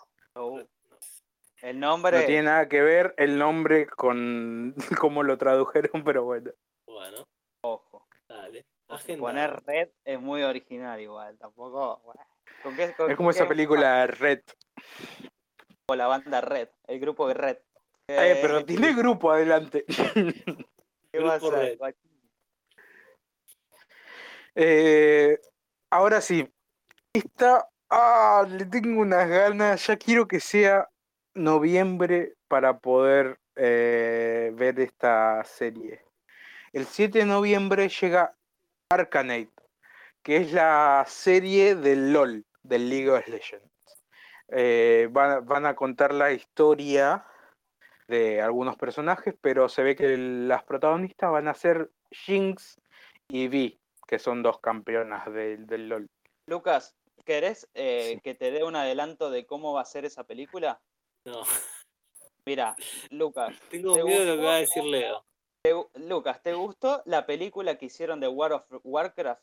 el No nombre, tiene nada que ver el nombre con cómo lo tradujeron, pero bueno. Bueno, ojo. dale. Agenda. Poner red es muy original igual. Tampoco. Bueno. Es como esa película Red. O la banda Red, el grupo de Red. Pero tiene grupo adelante. ¿Qué va a Grupo ser? Ahora sí. Le tengo unas ganas. Ya quiero que sea noviembre para poder ver esta serie. El 7 de noviembre llega Arcanate, que es la serie del LOL, del League of Legends. Van a contar la historia de algunos personajes, pero se ve que las protagonistas van a ser Jinx y Vi, que son dos campeonas del LOL. Lucas, ¿querés Sí. que te dé un adelanto de cómo va a ser esa película? No, Mira, Lucas, tengo ¿te miedo de lo que gustó? va a decir Leo. Lucas, ¿te gustó la película que hicieron de World of Warcraft?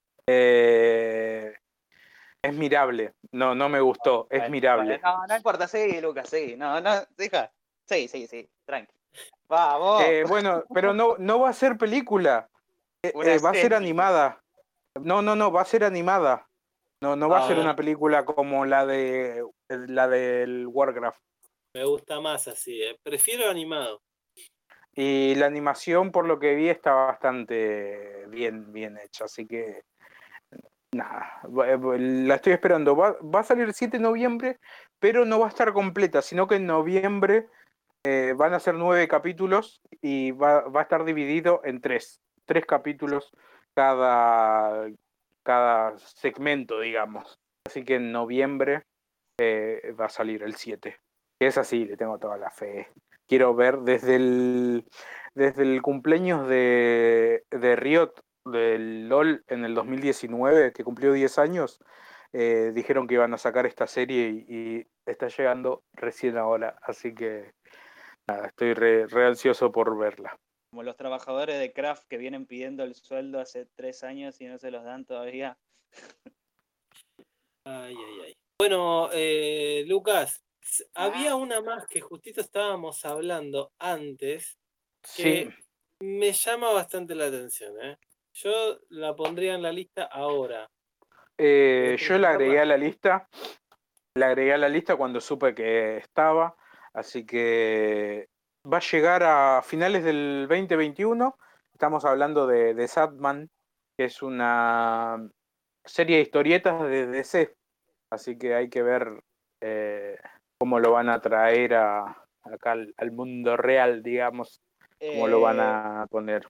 Es mirable. No me gustó. Es mirable. No importa, seguí, Lucas, seguí. No, deja. Sí, tranqui. Vamos. Bueno, pero no va a ser película. Una Va a ser serie. animada. No, va a ser animada. No va a ser Ah. una película como la del Warcraft. Me gusta más así, Prefiero animado. Y la animación, por lo que vi, está bastante bien hecha. Así que, nada, la estoy esperando. Va a salir el 7 de noviembre, pero no va a estar completa, sino que en noviembre van a ser 9 capítulos y va a estar dividido en 3 capítulos cada segmento, digamos. Así que en noviembre va a salir el 7. Es así, le tengo toda la fe. Quiero ver desde el cumpleaños de Riot del LOL en el 2019, que cumplió 10 años, dijeron que iban a sacar esta serie y está llegando recién ahora. Así que nada, estoy re ansioso por verla. Como los trabajadores de Kraft que vienen pidiendo el sueldo hace 3 años y no se los dan todavía. Ay. Bueno, Lucas, había una más que justito estábamos hablando antes que Sí, me llama bastante la atención, Yo la pondría en la lista ahora. yo la agregué a la lista. La agregué a la lista cuando supe que estaba. Así que va a llegar a finales del 2021. Estamos hablando de Sandman, que es una serie de historietas de DC. Así que hay que ver cómo lo van a traer acá al mundo real, digamos. Cómo lo van a poner.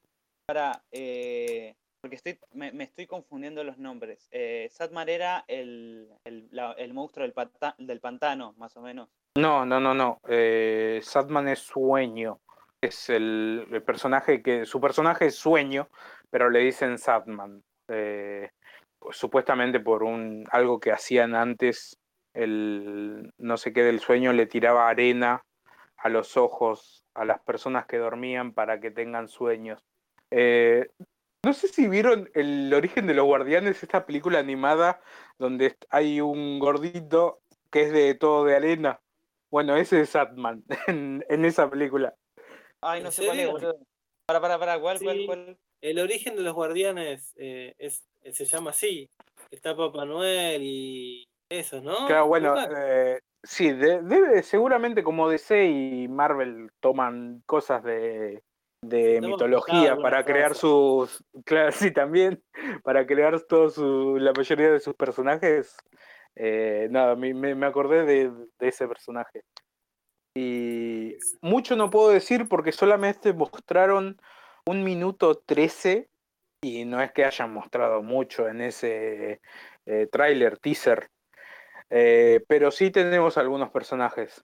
Porque me estoy confundiendo los nombres. Satmar era el monstruo del pantano, más o menos. No. Sandman es Sueño. Es el personaje su personaje es Sueño, pero le dicen Sandman. Pues, supuestamente por algo que hacían antes, el no sé qué del sueño le tiraba arena a los ojos a las personas que dormían para que tengan sueños. No sé si vieron El origen de los guardianes, esta película animada donde hay un gordito que es de todo de arena. Bueno, ese es Sandman en esa película. Ay, no ¿En sé cuál es, serio? boludo. Para, ¿cuál? Sí. El origen de los guardianes es se llama así. Está Papá Noel y eso, ¿no? Claro, bueno, Lucas. sí, seguramente como DC y Marvel toman cosas de Estamos mitología algunas para crear cosas. sus, claro, sí, también, para crear la mayoría de sus personajes. Nada, me acordé de ese personaje. Y mucho no puedo decir porque solamente mostraron 1 minuto 13 y no es que hayan mostrado mucho en ese tráiler, teaser. Pero sí tenemos algunos personajes.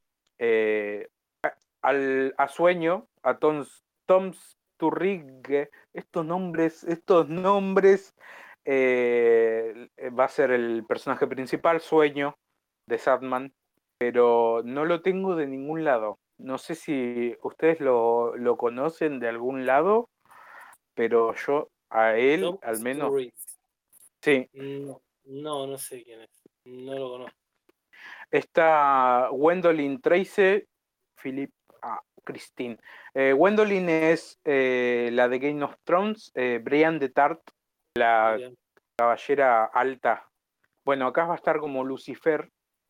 A Sueño, a Tom Sturridge, estos nombres, va a ser el personaje principal, Sueño, de Sandman, pero no lo tengo de ningún lado. No sé si ustedes lo conocen de algún lado, pero yo a él, Tom al menos, Sturridge. sí. No sé quién es. No lo conozco. Está Gwendolyn Tracy, Christine. Gwendolyn es la de Game of Thrones, Brienne de Tart, la Mirá. caballera alta. Bueno, acá va a estar como Lucifer.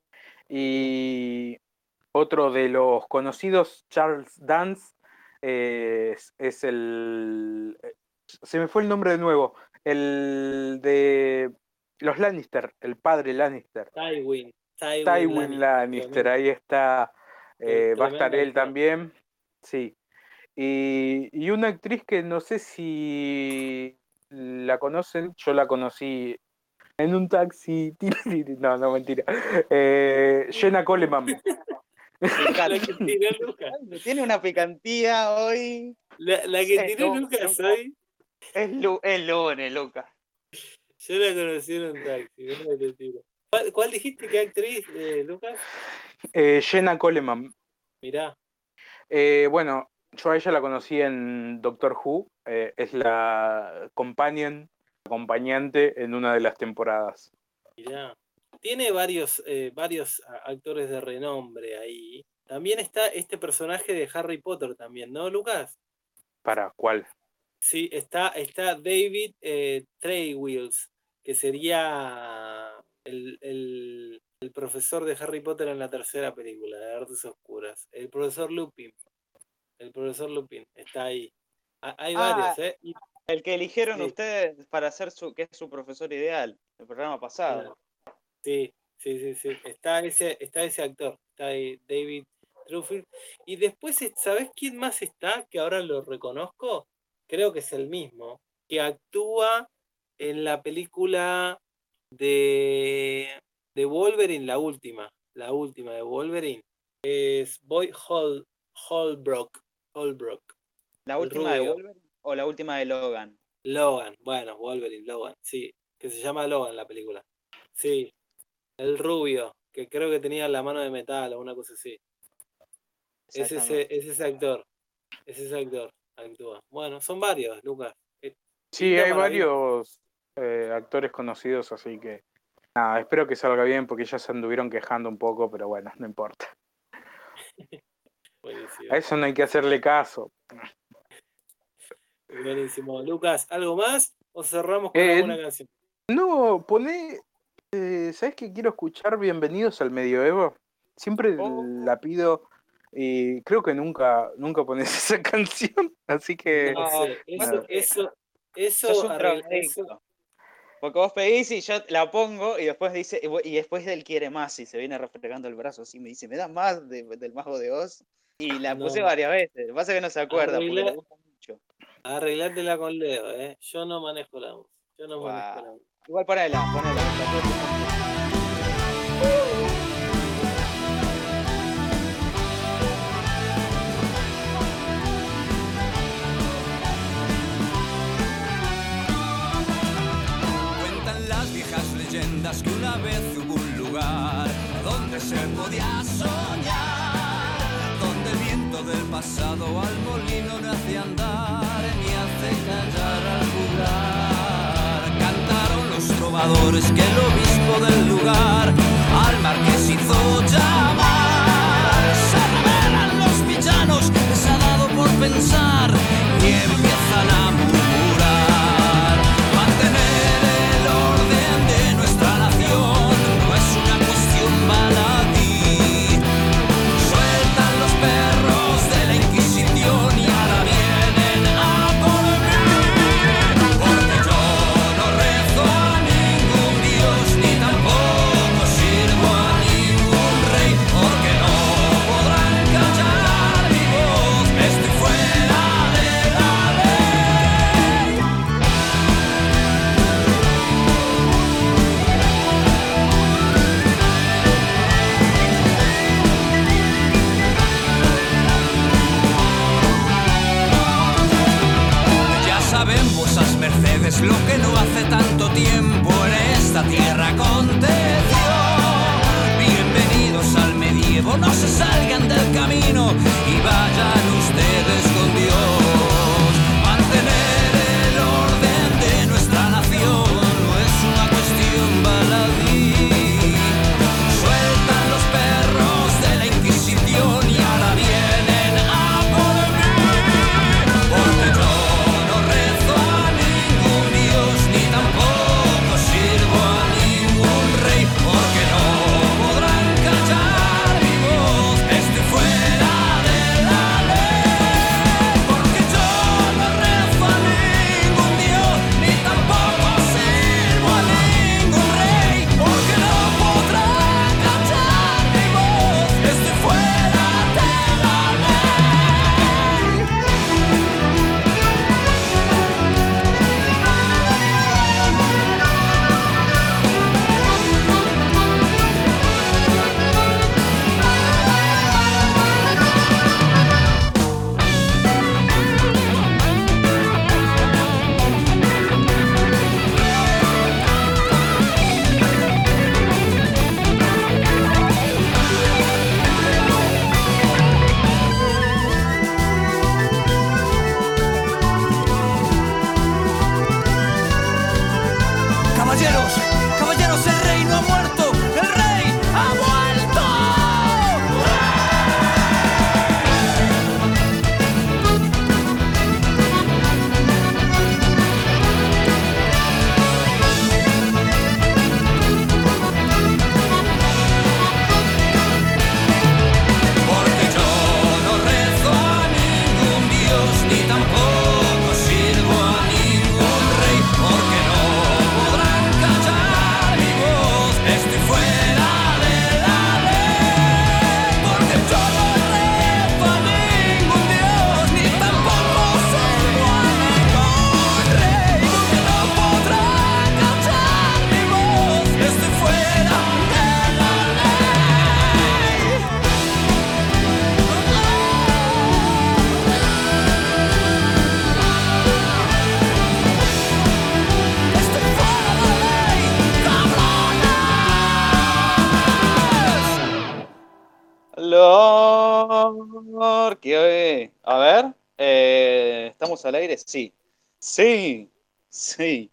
Y otro de los conocidos, Charles Dance, es el... Se me fue el nombre de nuevo. El de los Lannister, el padre Lannister. Tywin Tywin Lannister, ahí está. Va a estar él también. Sí. Y una actriz que no sé si la conocen, yo la conocí en un taxi. No, mentira. Jenna Coleman. La que tiró Lucas. Tiene una picantía hoy. La que Sí, tiró no, Lucas no. hoy. Es lunes, Lucas. Yo la conocí en un taxi. Mira que te tiro. ¿Cuál dijiste que actriz, Lucas? Jenna Coleman. Mirá. Bueno, yo a ella la conocí en Doctor Who. Es la acompañante en una de las temporadas. Mirá. Tiene varios actores de renombre ahí. También está este personaje de Harry Potter también, ¿no, Lucas? ¿Para cuál? Sí, está David Treywills, que sería el profesor de Harry Potter en la tercera película, de Artes Oscuras. El profesor Lupin. Está ahí. Hay varios, ¿eh? El que eligieron Sí. ustedes para ser que es su profesor ideal, el programa pasado. Sí. Está ese actor, está ahí, David Trufield. Y después, ¿sabés quién más está? Que ahora lo reconozco. Creo que es el mismo. Que actúa en la película de Wolverine, la última de Wolverine. Es Boyd Holbrook. ¿La el última de rubio. Wolverine o la última de Logan? Logan, bueno, Wolverine, Logan, sí. Que se llama Logan la película. Sí. El rubio, que creo que tenía la mano de metal o una cosa así. Es ese actor. Actúa. Bueno, son varios, Lucas. Sí, Linda hay maravilla. varios actores conocidos, así que nada, espero que salga bien porque ya se anduvieron quejando un poco, pero bueno, no importa. Buenísimo. A eso no hay que hacerle caso. Buenísimo. Lucas, ¿algo más? ¿O cerramos con alguna canción? No, ¿sabes qué quiero escuchar? Bienvenidos al Medioevo. Siempre la pido y creo que nunca pones esa canción, así que... No sé. Sos un drogadicto. Porque vos pedís y yo la pongo y después él quiere más y se viene refregando el brazo así, me dice, ¿me das más del Mago de Oz? Y la puse varias veces. Lo que pasa es que no se acuerda porque le gusta mucho. Arreglátela con Leo, ¿eh? Yo no manejo la música. Igual ponela. Cuentan las viejas leyendas que una vez hubo un lugar donde se podía soñar, donde el viento del pasado al molino no hace andar ni hace callar al jugar. Cantaron los trovadores que el obispo del lugar al marqués hizo llamar. Se revelan los villanos, les ha dado por pensar y empiezan a murmurar. Mantener sabemos esas mercedes lo que no hace tanto tiempo en esta tierra aconteció. Bienvenidos al medievo, no se salgan del camino y vayan ustedes con Dios. Mantener el orden de nuestra nación no es una cuestión baladí. Sueltan los perros de la Inquisición y ahora vienen a por mí. Porque yo no rezo a ningún dios ni tampoco sirvo a ningún rey. Porque no podrán callar mi voz, estoy fuera de la ley. Porque yo no rezo a ningún dios ni tampoco sirvo a ningún rey. Porque no podrán callar mi voz, estoy fuera de la ley. Caballeros, caballeros, el rey no ha muerto, el rey ha vuelto. Porque yo no rezo a ningún dios ni tampoco sirvo a ningún rey. Porque no podrán callar mi voz, estoy fuera de la ley. Porque yo no rezo a ningún dios ni tampoco sirvo a ningún rey. Porque no podrán callar mi voz, estoy fuera de la ley. Estoy fuera de la ley, cabrones. Lord, que a ver, ¿estamos al aire? Sí. Sí. Sí.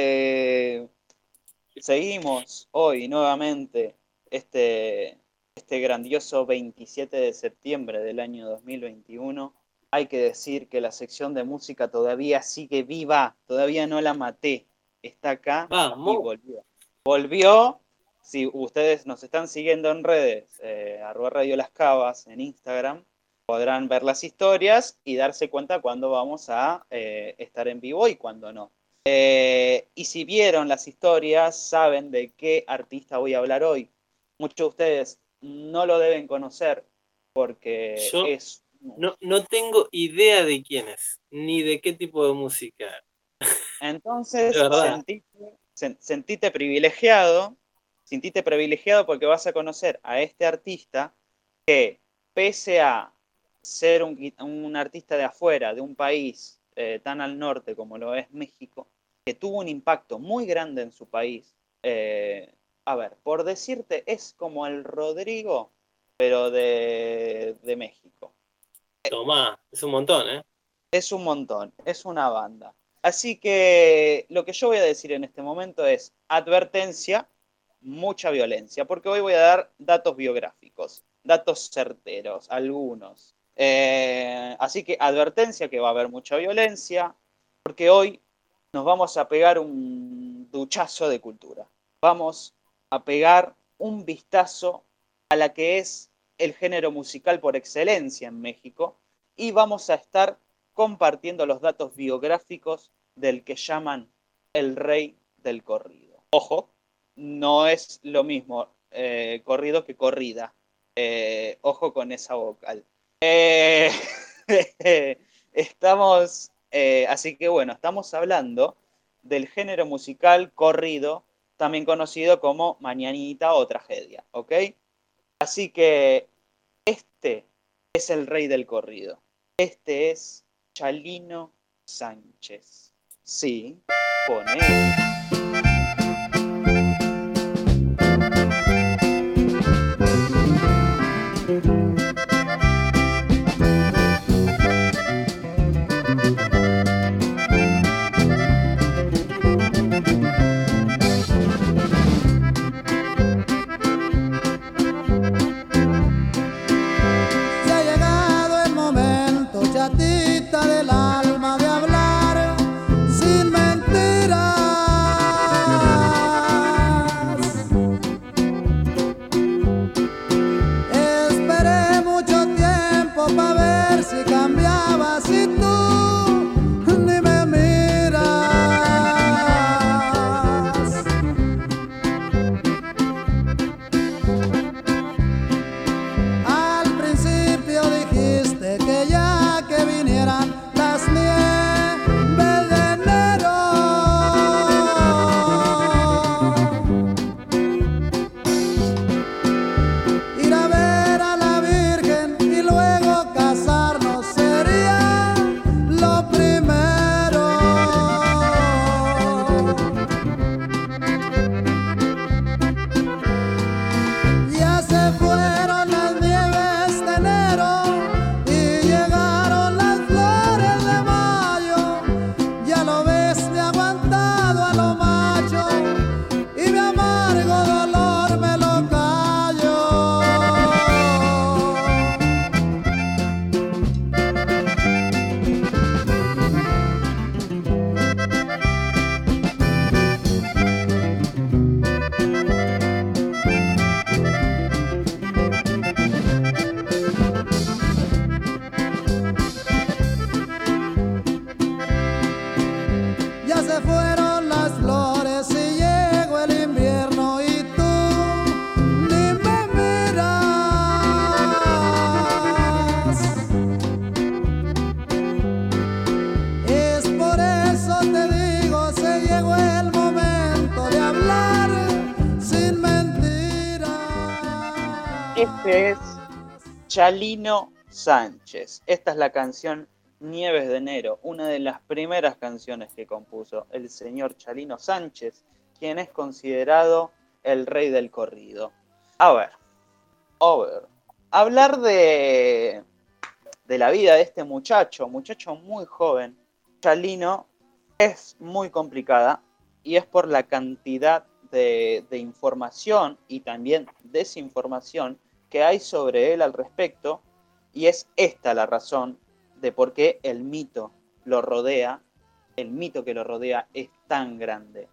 Seguimos hoy nuevamente este grandioso 27 de septiembre del año 2021. Hay que decir que la sección de música todavía sigue viva, todavía no la maté. Está acá y Vamos. volvió. Volvió. Si ustedes nos están siguiendo en redes, @Radio Las Cavas en Instagram, podrán ver las historias y darse cuenta cuándo vamos a estar en vivo y cuándo no. Y si vieron las historias, saben de qué artista voy a hablar hoy. Muchos de ustedes no lo deben conocer porque Yo es... no tengo idea de quién es, ni de qué tipo de música. Entonces, De verdad. sentite privilegiado porque vas a conocer a este artista que, pese a ser un artista de afuera, de un país tan al norte como lo es México, que tuvo un impacto muy grande en su país. A ver, por decirte, es como el Rodrigo, pero de México. Tomá, es un montón, ¿eh? Es un montón, es una banda. Así que lo que yo voy a decir en este momento es advertencia, mucha violencia, porque hoy voy a dar datos biográficos, datos certeros, algunos. Así que advertencia que va a haber mucha violencia, porque hoy nos vamos a pegar un duchazo de cultura. Vamos a pegar un vistazo a la que es el género musical por excelencia en México y vamos a estar compartiendo los datos biográficos del que llaman el rey del corrido. Ojo, no es lo mismo corrido que corrida. Ojo con esa vocal. Estamos, así que bueno, estamos hablando del género musical corrido, también conocido como mañanita o tragedia, ¿ok? Así que este es el rey del corrido. Este es Chalino Sánchez. Sí, ponele. Se ha llegado el momento, chatita del alma, de hablar sin mentiras. Esperé mucho tiempo para ver si cambiabas y tú ni me miras. Al principio dijiste que ya que vinieran las nieves de enero, ir a ver a la Virgen y luego casarnos sería lo primero. Ya se fueron las nieves de enero y llegaron las flores de mayo. Ya lo ves, me he aguantado a lo macho y mi amargo dolor me lo callo. Ya se fueron las flores y llegó el invierno y tú ni me miras. Es por eso te digo, se llegó el momento de hablar sin mentiras. Este es Chalino Sánchez. Esta es la canción Nieves de Enero, una de las primeras canciones que compuso el señor Chalino Sánchez, quien es considerado el rey del corrido. A ver, hablar de la vida de este muchacho muy joven, Chalino, es muy complicada y es por la cantidad de información y también desinformación que hay sobre él al respecto, y es esta la razón de por qué el mito que lo rodea es tan grande.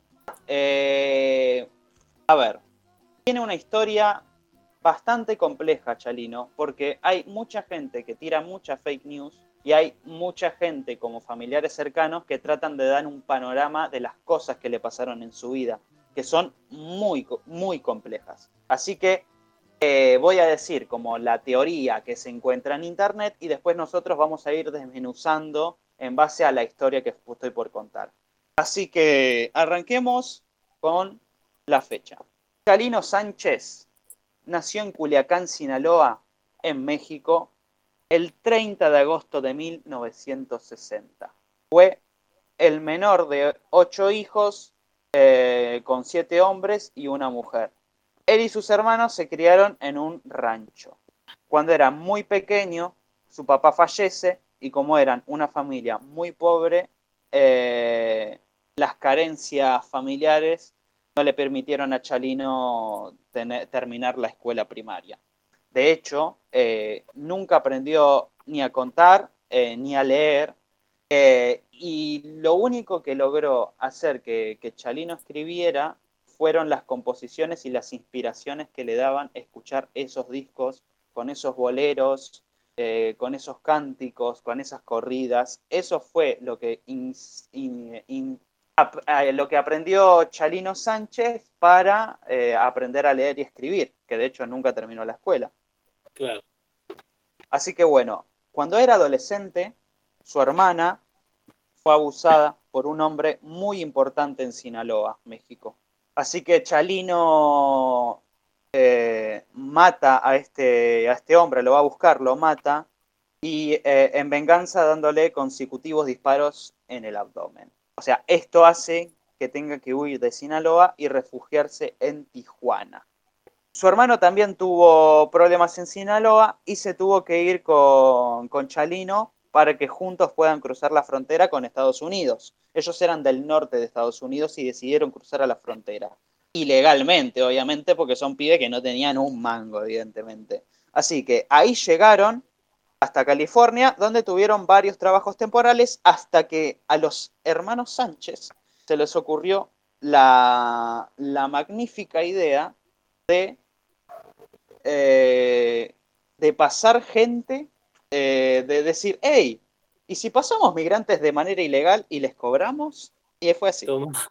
A ver, tiene una historia bastante compleja, Chalino, porque hay mucha gente que tira mucha fake news y hay mucha gente como familiares cercanos que tratan de dar un panorama de las cosas que le pasaron en su vida, que son muy, muy complejas. Así que voy a decir como la teoría que se encuentra en internet y después nosotros vamos a ir desmenuzando en base a la historia que estoy por contar. Así que arranquemos con la fecha. Chalino Sánchez nació en Culiacán, Sinaloa, en México, el 30 de agosto de 1960. Fue el menor de 8 hijos, con 7 hombres y una mujer. Él y sus hermanos se criaron en un rancho. Cuando era muy pequeño, su papá fallece y como eran una familia muy pobre, las carencias familiares no le permitieron a Chalino terminar la escuela primaria. De hecho, nunca aprendió ni a contar ni a leer, y lo único que logró hacer que Chalino escribiera fueron las composiciones y las inspiraciones que le daban escuchar esos discos con esos boleros, con esos cánticos, con esas corridas. Eso fue lo que lo que aprendió Chalino Sánchez para aprender a leer y escribir, que de hecho nunca terminó la escuela. Claro. Así que bueno, cuando era adolescente, su hermana fue abusada por un hombre muy importante en Sinaloa, México. Así que Chalino mata a este hombre, lo va a buscar, lo mata, y en venganza dándole consecutivos disparos en el abdomen. O sea, esto hace que tenga que huir de Sinaloa y refugiarse en Tijuana. Su hermano también tuvo problemas en Sinaloa y se tuvo que ir con Chalino para que juntos puedan cruzar la frontera con Estados Unidos. Ellos eran del norte de Estados Unidos y decidieron cruzar a la frontera. Ilegalmente, obviamente, porque son pibes que no tenían un mango, evidentemente. Así que ahí llegaron hasta California, donde tuvieron varios trabajos temporales, hasta que a los hermanos Sánchez se les ocurrió la magnífica idea de pasar gente, de decir, hey, ¿y si pasamos migrantes de manera ilegal y les cobramos? Y fue así. Toma.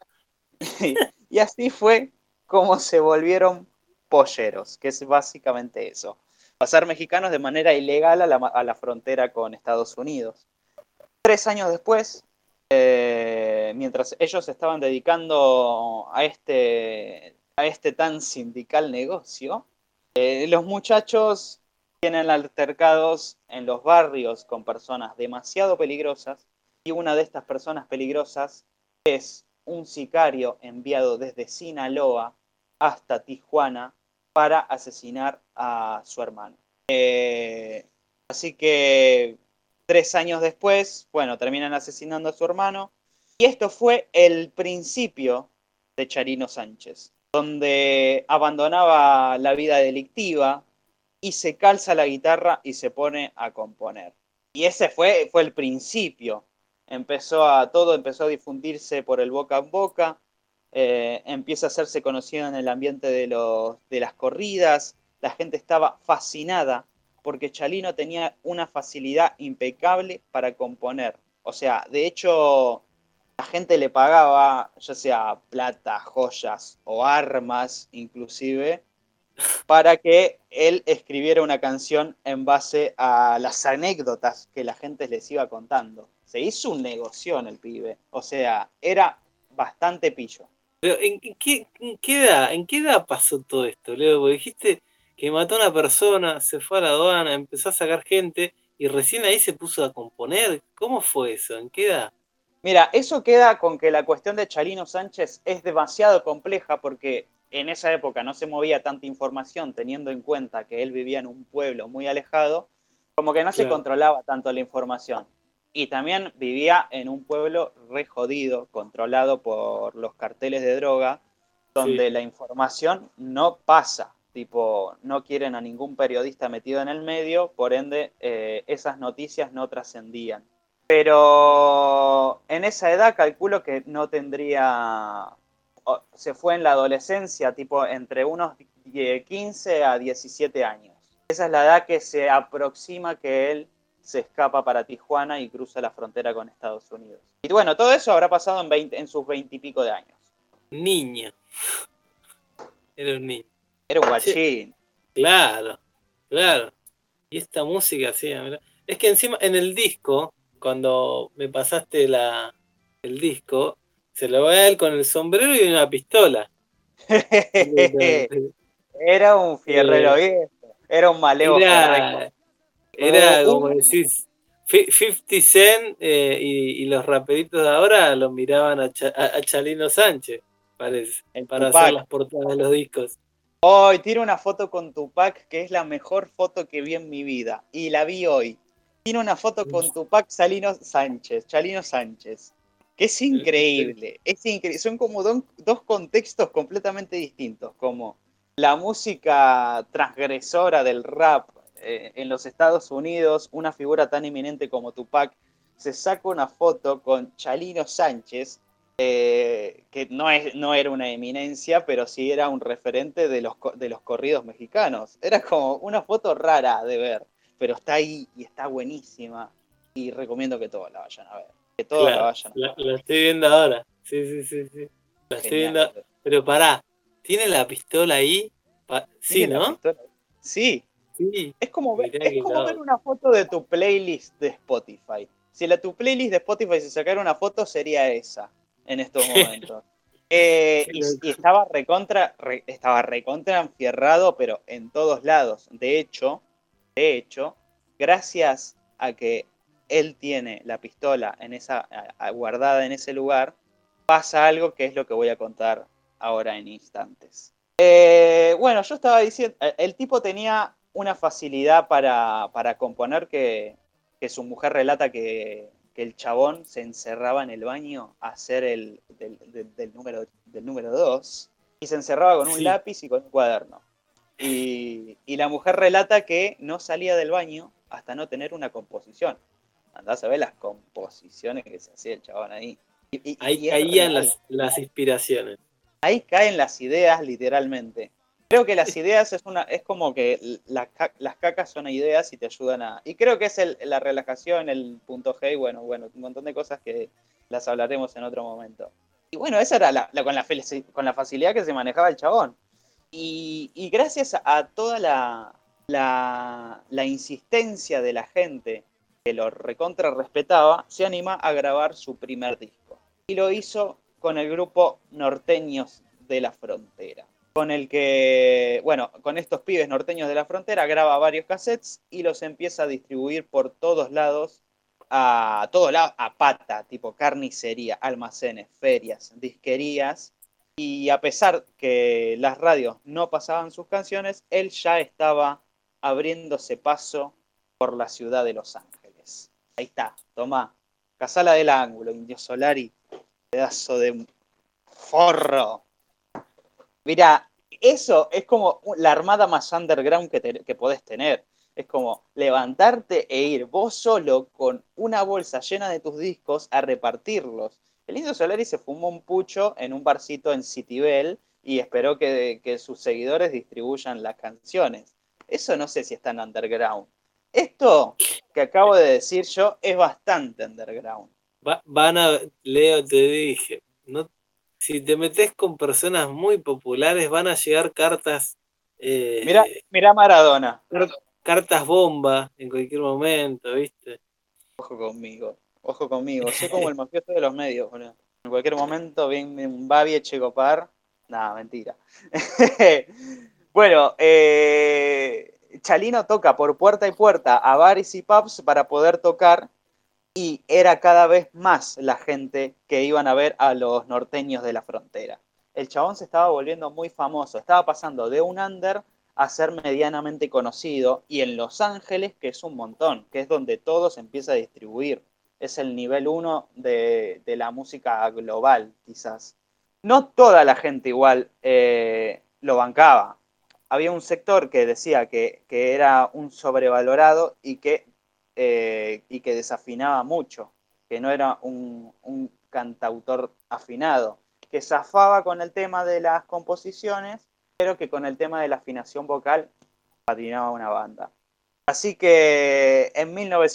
Y así fue como se volvieron polleros, que es básicamente eso. Pasar mexicanos de manera ilegal a la frontera con Estados Unidos. 3 años después, mientras ellos se estaban dedicando a este tan sindical negocio, los muchachos tienen altercados en los barrios con personas demasiado peligrosas, y una de estas personas peligrosas es un sicario enviado desde Sinaloa hasta Tijuana para asesinar a su hermano. Así que 3 años después, bueno, terminan asesinando a su hermano, y esto fue el principio de Chalino Sánchez, donde abandonaba la vida delictiva y se calza la guitarra y se pone a componer. Y ese fue el principio. Todo empezó a difundirse por el boca en boca, empieza a hacerse conocido en el ambiente de las corridas, la gente estaba fascinada porque Chalino tenía una facilidad impecable para componer. O sea, de hecho, la gente le pagaba, ya sea plata, joyas o armas inclusive, para que él escribiera una canción en base a las anécdotas que la gente les iba contando. Se hizo un negoción el pibe, o sea, era bastante pillo. Pero ¿en qué edad pasó todo esto, Leo? Porque dijiste que mató a una persona, se fue a la aduana, empezó a sacar gente y recién ahí se puso a componer. ¿Cómo fue eso? ¿En qué edad? Mira, eso queda con que la cuestión de Chalino Sánchez es demasiado compleja porque en esa época no se movía tanta información, teniendo en cuenta que él vivía en un pueblo muy alejado, como que no se Claro. controlaba tanto la información. Y también vivía en un pueblo re jodido, controlado por los carteles de droga, donde Sí. la información no pasa. Tipo, no quieren a ningún periodista metido en el medio, por ende, esas noticias no trascendían. Pero en esa edad calculo que no tendría, se fue en la adolescencia, tipo entre unos 15 a 17 años. Esa es la edad que se aproxima que él se escapa para Tijuana y cruza la frontera con Estados Unidos. Y bueno, todo eso habrá pasado en sus 20 y pico de años. Niño. Era un niño. Era un Che, guachín. claro, claro. Y esta música, sí, mirá. Es que encima en el disco, cuando me pasaste el disco, se lo ve a él con el sombrero y una pistola. Era un fierrero viejo. Era un malevo ferreco. Era como decís, 50 Cent y los raperitos de ahora lo miraban a Chalino Sánchez, parece, El para hacer Tupac. las portadas de los discos. Hoy tiene una foto con Tupac que es la mejor foto que vi en mi vida. Y la vi hoy. Tiene una foto con Tupac Chalino Sánchez. Que es increíble. Son como dos contextos completamente distintos. Como la música transgresora del rap en los Estados Unidos, una figura tan eminente como Tupac, se saca una foto con Chalino Sánchez, que no era una eminencia, pero sí era un referente de los corridos mexicanos. Era como una foto rara de ver, pero está ahí y está buenísima. Y recomiendo que todos la vayan a ver. Que todos la Claro, vayan a ver. la estoy viendo ahora. Sí. La estoy Genial. viendo. Pero pará, ¿tiene la pistola ahí? Sí, ¿Tiene la ¿no? pistola? Sí. Sí. Es como Mirá ver que loco. una foto de tu playlist de Spotify. Si tu playlist de Spotify se sacara una foto, sería esa en estos momentos. Qué Y loco. estaba recontra enfierrado, pero en todos lados. De hecho, gracias a que él tiene la pistola guardada en ese lugar, pasa algo que es lo que voy a contar ahora en instantes. Bueno, yo estaba diciendo, el tipo tenía una facilidad para componer que su mujer relata que el chabón se encerraba en el baño a hacer del número 2 y se encerraba con un Sí. lápiz y con un cuaderno. Y la mujer relata que no salía del baño hasta no tener una composición. Andás a ver las composiciones que se hacía el chabón ahí. Ahí Y es caían real. las inspiraciones. Ahí caen las ideas literalmente. Creo que las ideas es como que las cacas son ideas y te ayudan a... Y creo que es la relajación, el punto G, y bueno, un montón de cosas que las hablaremos en otro momento. Y bueno, esa era con la facilidad que se manejaba el chabón. Y gracias a toda la insistencia de la gente que lo recontra respetaba, se anima a grabar su primer disco. Y lo hizo con el grupo Norteños de la Frontera, con el que, bueno, con estos pibes norteños de la frontera graba varios cassettes y los empieza a distribuir por todos lados, a pata, tipo carnicería, almacenes, ferias, disquerías. Y a pesar que las radios no pasaban sus canciones, él ya estaba abriéndose paso por la ciudad de Los Ángeles. Ahí está, tomá, Casala del Ángulo, Indio Solari, pedazo de forro. Mira, eso es como la armada más underground que podés tener. Es como levantarte e ir vos solo con una bolsa llena de tus discos a repartirlos. El Indio Solari se fumó un pucho en un barcito en Citibel y esperó que sus seguidores distribuyan las canciones. Eso no sé si es tan underground. Esto que acabo de decir yo es bastante underground. Leo, te dije, no, si te metes con personas muy populares, van a llegar cartas, Mirá Maradona. cartas bomba en cualquier momento, ¿viste? Ojo conmigo. Soy como el mafioso de los medios, boludo. En cualquier momento viene un Babi Echecopar. Nada, mentira. Bueno, Chalino toca por puerta y puerta a bares y pubs para poder tocar y era cada vez más la gente que iban a ver a los norteños de la frontera. El chabón se estaba volviendo muy famoso, estaba pasando de un under a ser medianamente conocido y en Los Ángeles, que es un montón, que es donde todo se empieza a distribuir. Es el nivel 1 de la música global, quizás. No toda la gente igual lo bancaba. Había un sector que decía que era un sobrevalorado y que desafinaba mucho, que no era un cantautor afinado, que zafaba con el tema de las composiciones, pero que con el tema de la afinación vocal patinaba una banda. Así que en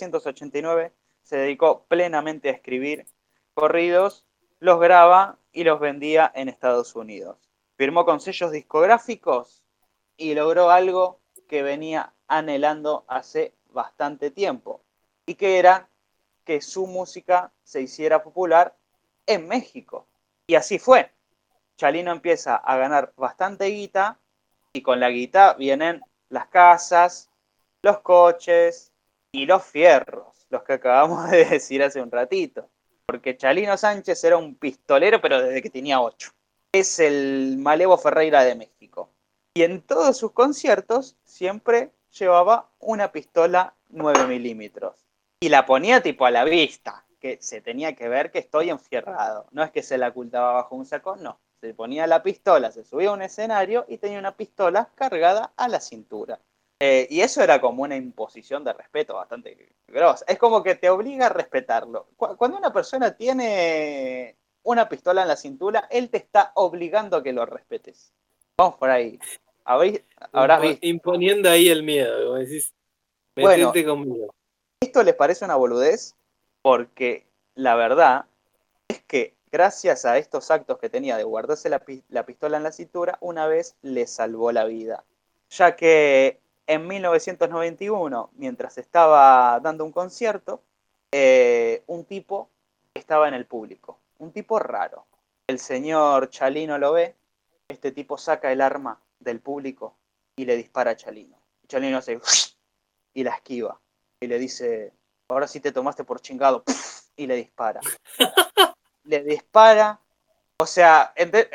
1989 se dedicó plenamente a escribir corridos, los graba y los vendía en Estados Unidos. Firmó con sellos discográficos y logró algo que venía anhelando hace bastante tiempo, y que era que su música se hiciera popular en México. Y así fue. Chalino empieza a ganar bastante guita, y con la guita vienen las casas, los coches y los fierros, los que acabamos de decir hace un ratito. Porque Chalino Sánchez era un pistolero, pero desde que tenía 8. Es el Malevo Ferreira de México. Y en todos sus conciertos siempre llevaba una pistola 9 milímetros. Y la ponía tipo a la vista, que se tenía que ver que estoy enfierrado. No es que se la ocultaba bajo un saco, no. Se ponía la pistola, se subía a un escenario y tenía una pistola cargada a la cintura. Y eso era como una imposición de respeto bastante grosa. Es como que te obliga a respetarlo. Cuando una persona tiene una pistola en la cintura, él te está obligando a que lo respetes. Vamos por ahí. Habrás visto. Imponiendo ahí el miedo, como decís, Bueno, metete conmigo. ¿esto les parece una boludez? Porque la verdad es que gracias a estos actos que tenía de guardarse la pistola en la cintura, una vez le salvó la vida. Ya que en 1991, mientras estaba dando un concierto, un tipo estaba en el público. Un tipo raro. El señor Chalino lo ve. Este tipo saca el arma del público y le dispara a Chalino. Chalino hace y la esquiva. Y le dice, ahora sí te tomaste por chingado, y le dispara. Le dispara, o sea,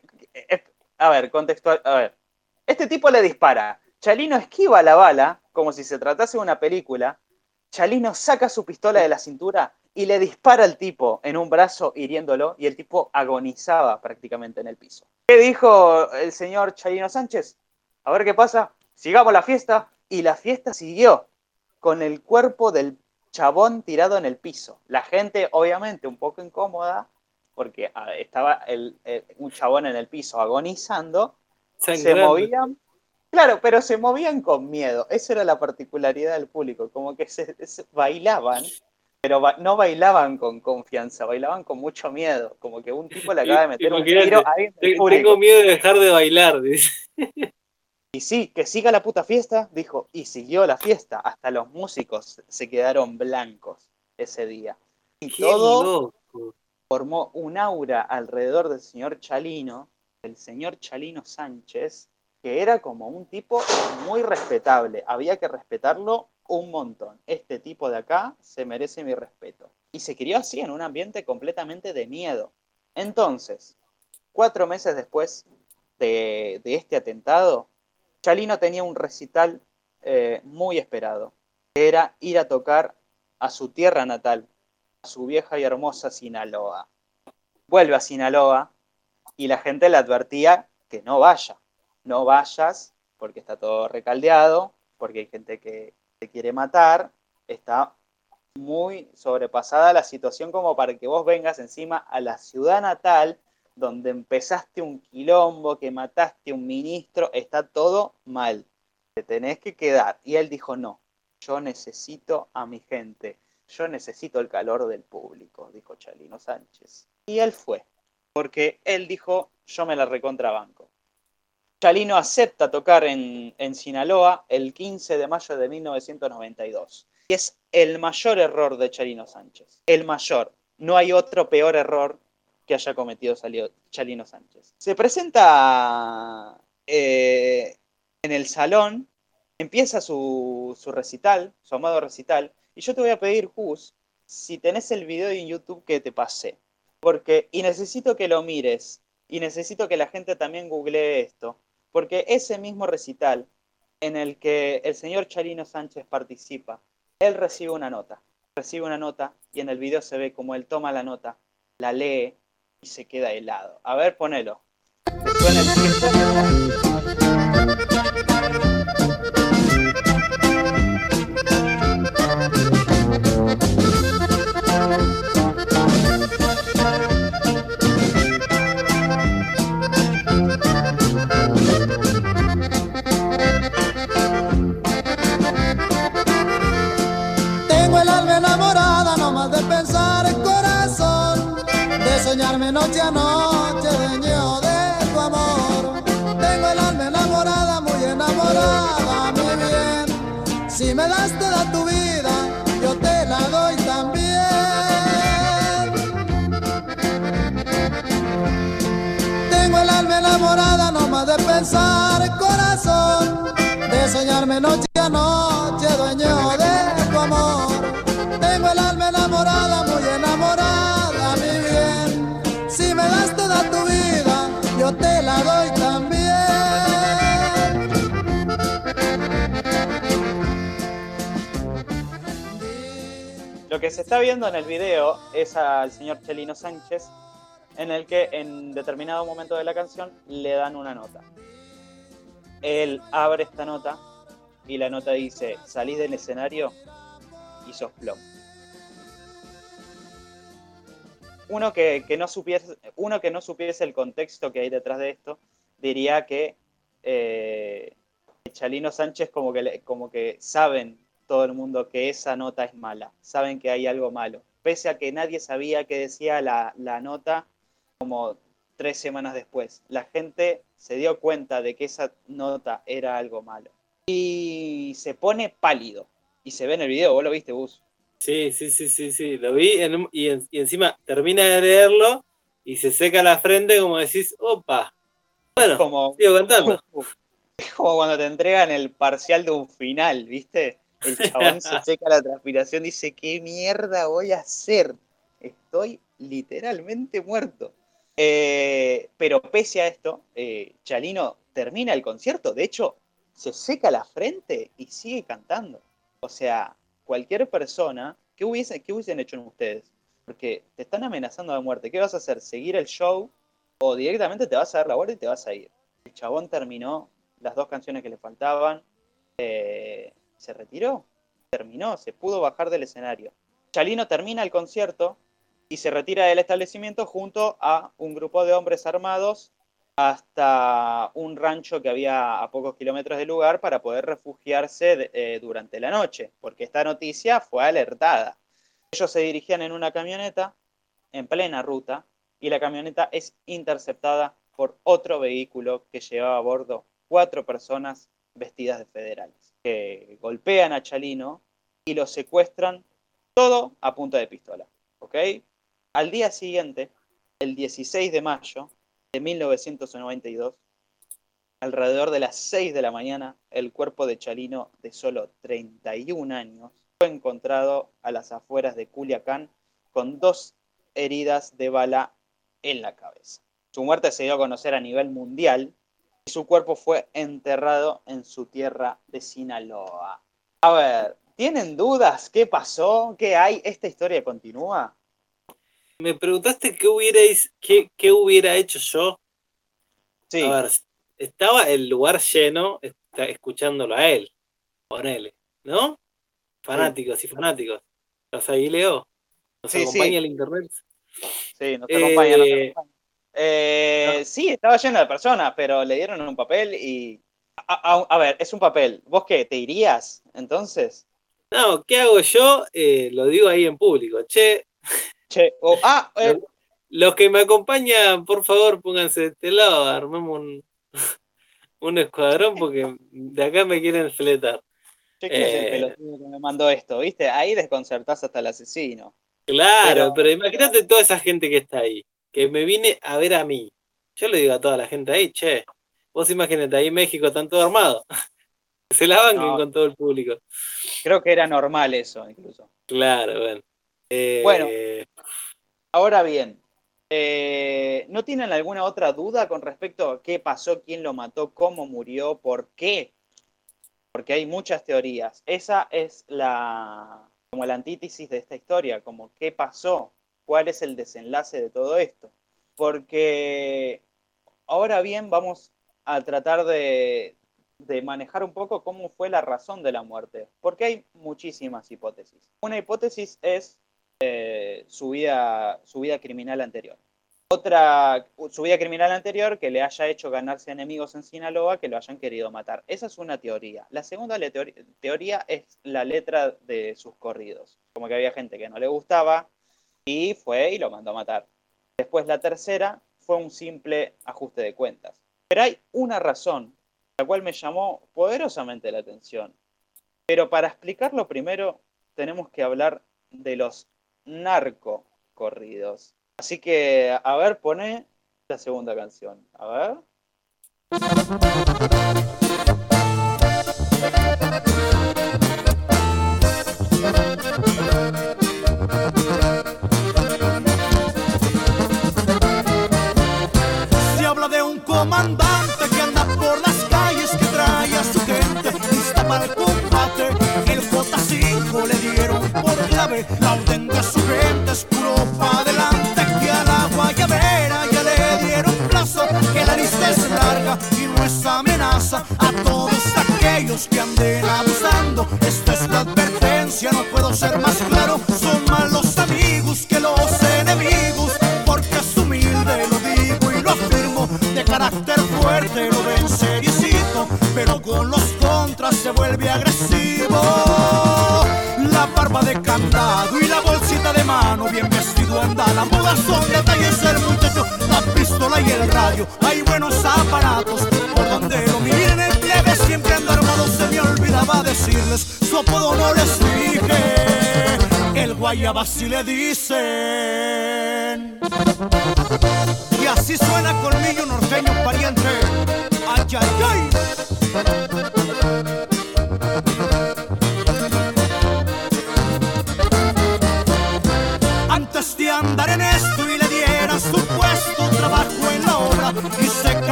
a ver, contextual, a ver, este tipo le dispara, Chalino esquiva la bala, como si se tratase de una película, Chalino saca su pistola de la cintura y le dispara al tipo en un brazo hiriéndolo, y el tipo agonizaba prácticamente en el piso. ¿Qué dijo el señor Chalino Sánchez? A ver qué pasa, sigamos la fiesta, y la fiesta siguió con el cuerpo del chabón tirado en el piso. La gente, obviamente, un poco incómoda, porque estaba un chabón en el piso agonizando, se Sangrando. movían, claro, pero se movían con miedo. Esa era la particularidad del público, como que se bailaban, pero no bailaban con confianza, bailaban con mucho miedo, como que un tipo le acaba de meter un Imagínate, tiro a alguien del público. tengo miedo de dejar de bailar, dice. Y sí, que siga la puta fiesta, dijo, y siguió la fiesta. Hasta los músicos se quedaron blancos ese día. Y Qué todo loco. formó un aura alrededor del señor Chalino, el señor Chalino Sánchez, que era como un tipo muy respetable. Había que respetarlo un montón. Este tipo de acá se merece mi respeto. Y se crió así, en un ambiente completamente de miedo. Entonces, 4 meses después de este atentado, Chalino tenía un recital muy esperado, que era ir a tocar a su tierra natal, a su vieja y hermosa Sinaloa. Vuelve a Sinaloa y la gente le advertía que no vaya, no vayas porque está todo recaldeado, porque hay gente que te quiere matar, está muy sobrepasada la situación como para que vos vengas encima a la ciudad natal donde empezaste un quilombo, que mataste un ministro, está todo mal, te tenés que quedar. Y él dijo, no, yo necesito a mi gente, yo necesito el calor del público, dijo Chalino Sánchez. Y él fue, porque él dijo, yo me la recontrabanco. Chalino acepta tocar en Sinaloa el 15 de mayo de 1992. Y es el mayor error de Chalino Sánchez, el mayor. No hay otro peor error que haya cometido Chalino Sánchez. Se presenta en el salón, empieza su recital, su amado recital, y yo te voy a pedir, Gus, si tenés el video en YouTube que te pasé, y necesito que lo mires, y necesito que la gente también googlee esto, porque ese mismo recital en el que el señor Chalino Sánchez participa, él recibe una nota, y en el video se ve como él toma la nota, la lee, y se queda helado. A ver, ponelo. Suena Tengo el alma enamorada, no más de pensar el corazón, de soñarme noche a noche, dueño de tu amor. Tengo el alma enamorada, muy enamorada, mi bien. Si me das toda tu vida, yo te la doy también. Tengo el alma enamorada, no más de pensar el corazón, de soñarme noche a noche, dueño de tu amor. Tengo el alma enamorada, muy enamorada, mi bien. Si me das toda tu vida, yo te la doy también. Lo que se está viendo en el video es al señor Chalino Sánchez, en el que en determinado momento de la canción le dan una nota. Él abre esta nota y la nota dice, salís del escenario y sos plomo. Uno que no supiese el contexto que hay detrás de esto, diría que Chalino Sánchez como que saben todo el mundo que esa nota es mala, saben que hay algo malo, pese a que nadie sabía qué decía la nota como 3 semanas después. La gente se dio cuenta de que esa nota era algo malo. Y se pone pálido. Y se ve en el video, ¿vos lo viste, Gus? Sí, lo vi y encima termina de leerlo y se seca la frente como decís, opa. Bueno, Como, sigo cantando. es como cuando te entregan el parcial de un final, ¿viste? El chabón se seca la transpiración, dice, ¿qué mierda voy a hacer? Estoy literalmente muerto. Pero pese a esto, Chalino termina el concierto, de hecho, se seca la frente y sigue cantando. O sea, cualquier persona, ¿qué hubiesen hecho ustedes? Porque te están amenazando de muerte. ¿Qué vas a hacer? ¿Seguir el show? ¿O directamente te vas a dar la vuelta y te vas a ir? El chabón terminó las 2 canciones que le faltaban. Se retiró. Terminó. Se pudo bajar del escenario. Chalino termina el concierto y se retira del establecimiento junto a un grupo de hombres armados hasta un rancho que había a pocos kilómetros del lugar para poder refugiarse durante la noche, porque esta noticia fue alertada. Ellos se dirigían en una camioneta en plena ruta y la camioneta es interceptada por otro vehículo que llevaba a bordo 4 personas vestidas de federales, que golpean a Chalino y lo secuestran, todo a punta de pistola. ¿Ok? Al día siguiente, el 16 de mayo de 1992, alrededor de las 6 de la mañana, el cuerpo de Chalino, de solo 31 años, fue encontrado a las afueras de Culiacán con 2 heridas de bala en la cabeza. Su muerte se dio a conocer a nivel mundial y su cuerpo fue enterrado en su tierra de Sinaloa. A ver, ¿tienen dudas? ¿Qué pasó? ¿Qué hay? ¿Esta historia continúa? Me preguntaste qué hubiera hecho yo. Sí. A ver, estaba el lugar lleno escuchándolo a él. Ponele, ¿no? Fanáticos y fanáticos. Los Aguileo. ¿Nos Sí, acompaña sí. el internet? Sí, nos acompaña, nos acompaña. Sí, estaba lleno de personas, pero le dieron un papel y... A ver, es un papel. ¿Vos qué? ¿Te irías entonces? No, ¿qué hago yo? Lo digo ahí en público. Che, Che, los que me acompañan, por favor, pónganse de este lado, armemos un escuadrón porque de acá me quieren fletar. che, ¿quién es el pelotudo que me mandó esto? ¿Viste? Ahí desconcertás hasta el asesino. Claro, pero imagínate toda esa gente que está ahí, que me vine a ver a mí. Yo le digo a toda la gente ahí, che, vos imagínate, ahí en México están todos armados. Se la banquen No. con todo el público. Creo que era normal eso, incluso. Claro, bueno. Bueno. Ahora bien, ¿no tienen alguna otra duda con respecto a qué pasó, quién lo mató, cómo murió, por qué? Porque hay muchas teorías. Esa es como la antítesis de esta historia, como qué pasó, cuál es el desenlace de todo esto. Porque ahora bien vamos a tratar de manejar un poco cómo fue la razón de la muerte, porque hay muchísimas hipótesis. Una hipótesis es su vida criminal anterior. Otra, su vida criminal anterior que le haya hecho ganarse enemigos en Sinaloa que lo hayan querido matar. Esa es una teoría. La segunda teoría es la letra de sus corridos. Como que había gente que no le gustaba y fue y lo mandó a matar. Después la tercera fue un simple ajuste de cuentas. Pero hay una razón, la cual me llamó poderosamente la atención. Pero para explicarlo primero tenemos que hablar de los narcocorridos. Así que, a ver, pone la segunda canción. A ver. Se habla de un comandante que anda por las calles, que trae a su gente lista para el combate. El J5 le dieron por clave la orden de su gente, es puro pa' adelante, que a la guayabera ya le dieron plazo, que la lista es larga y no es amenaza a todos aquellos que anden abusando. Esta es la advertencia, no puedo ser más claro, son más los amigos que los enemigos, porque es humilde, lo digo y lo afirmo, de carácter fuerte, lo ven seriecito, pero con los contras se vuelve agresivo. La barba de candado y la bolsita de mano, bien vestido anda, la moda son detalles, el muchacho, la pistola y el radio, hay buenos aparatos, por donde lo miren el plebe siempre anda armado. Se me olvidaba decirles, su apodo no les dije, el guayaba si le dicen. Y así suena Colmillo Norteño pariente, ay, ay, ay.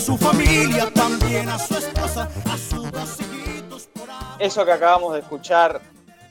su familia, también a su esposa, a sus 2 hijitos por ahí. Eso que acabamos de escuchar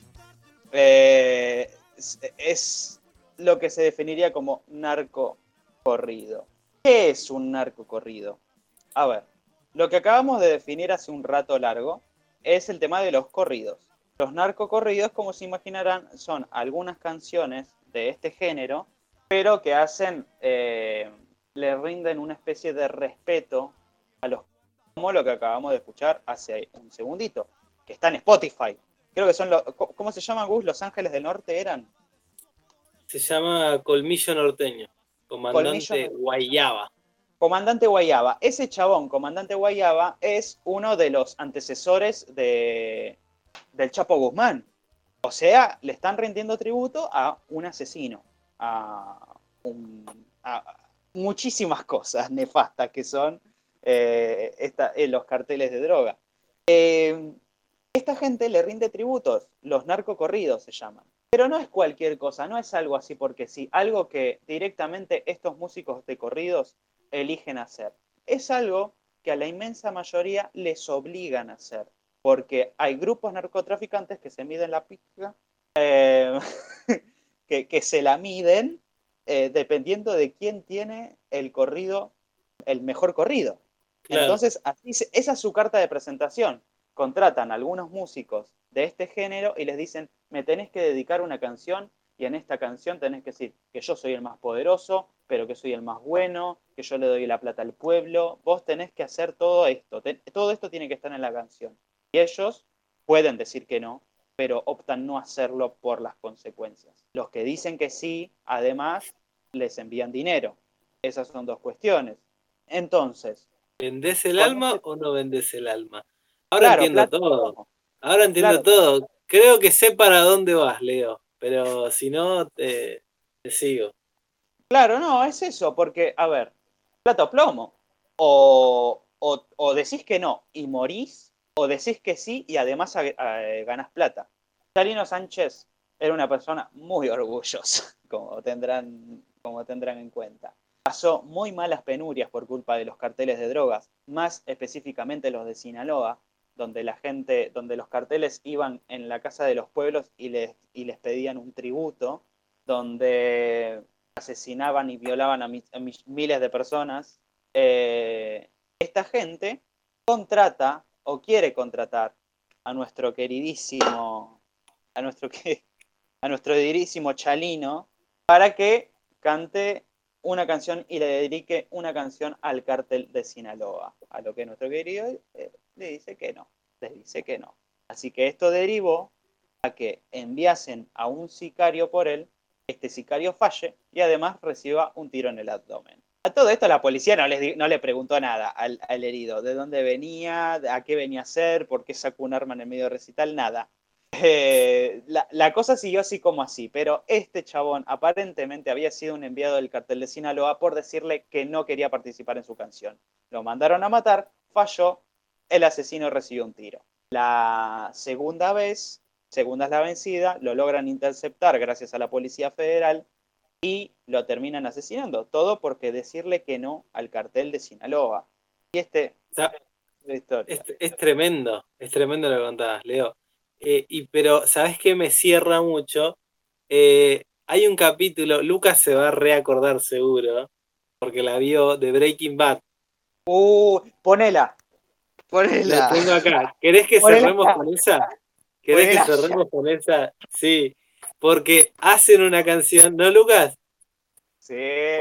es lo que se definiría como narcocorrido. ¿Qué es un narcocorrido? A ver, lo que acabamos de definir hace un rato largo es el tema de los corridos. Los narcocorridos, como se imaginarán, son algunas canciones de este género, pero que hacen, le rinden una especie de respeto a los, como lo que acabamos de escuchar hace un segundito, que está en Spotify. Creo que son los, ¿cómo se llaman, Gus? Los Ángeles del Norte eran. Se llama Colmillo Norteño, comandante Colmillo- Guayaba. Comandante Guayaba. Ese chabón, Comandante Guayaba, es uno de los antecesores del Chapo Guzmán. O sea, le están rindiendo tributo a un asesino, a muchísimas cosas nefastas que son los carteles de droga. Esta gente le rinde tributos, los narcocorridos se llaman. Pero no es cualquier cosa, no es algo así porque sí, algo que directamente estos músicos de corridos eligen hacer. Es algo que a la inmensa mayoría les obligan a hacer, porque hay grupos narcotraficantes que se miden la pica, que se la miden dependiendo de quién tiene el corrido, el mejor corrido. Claro. Entonces, esa es su carta de presentación. Contratan a algunos músicos de este género y les dicen, me tenés que dedicar una canción y en esta canción tenés que decir que yo soy el más poderoso, pero que soy el más bueno, que yo le doy la plata al pueblo. Vos tenés que hacer todo esto. Todo esto tiene que estar en la canción. Y ellos pueden decir que no, pero optan no hacerlo por las consecuencias. Los que dicen que sí, además, les envían dinero. Esas son dos cuestiones. Entonces, ¿Vendés el con alma este- o no vendés el alma? Ahora claro, entiendo plata, todo. ¿cómo? Ahora entiendo Claro. todo. Creo que sé para dónde vas, Leo. Pero si no, te sigo. Claro, no, es eso, porque, a ver, plata o plomo. O decís que no y morís, o decís que sí y además ganás plata. Chalino Sánchez era una persona muy orgullosa, como tendrán en cuenta. Pasó muy malas penurias por culpa de los carteles de drogas, más específicamente los de Sinaloa, donde los carteles iban en la casa de los pueblos y les pedían un tributo, donde asesinaban y violaban a miles de personas. Esta gente contrata o quiere contratar a nuestro queridísimo, a nuestro queridísimo Chalino para que cante una canción y le dedique una canción al cártel de Sinaloa. A lo que nuestro querido le dice que no, les dice que no. Así que esto derivó a que enviasen a un sicario por él, este sicario falle y además reciba un tiro en el abdomen. A todo esto la policía no le preguntó nada al herido, de dónde venía, a qué venía a hacer, por qué sacó un arma en el medio del recital, nada. La cosa siguió así como así, pero este chabón aparentemente había sido un enviado del cartel de Sinaloa por decirle que no quería participar en su canción. Lo mandaron a matar, falló, el asesino recibió un tiro. La segunda vez, segunda es la vencida, lo logran interceptar gracias a la Policía Federal y lo terminan asesinando. Todo porque decirle que no al cartel de Sinaloa. Y O sea, la historia. es tremendo lo que contabas, Leo. Pero, ¿sabes qué me cierra mucho? Hay un capítulo, Lucas se va a reacordar seguro, porque la vio de Breaking Bad. Ponela. La tengo acá. ¿Querés que Ponela. cerremos con esa? ¿Querés que Ponela. cerremos con esa? Sí, porque hacen una canción, ¿no, Lucas? Sí.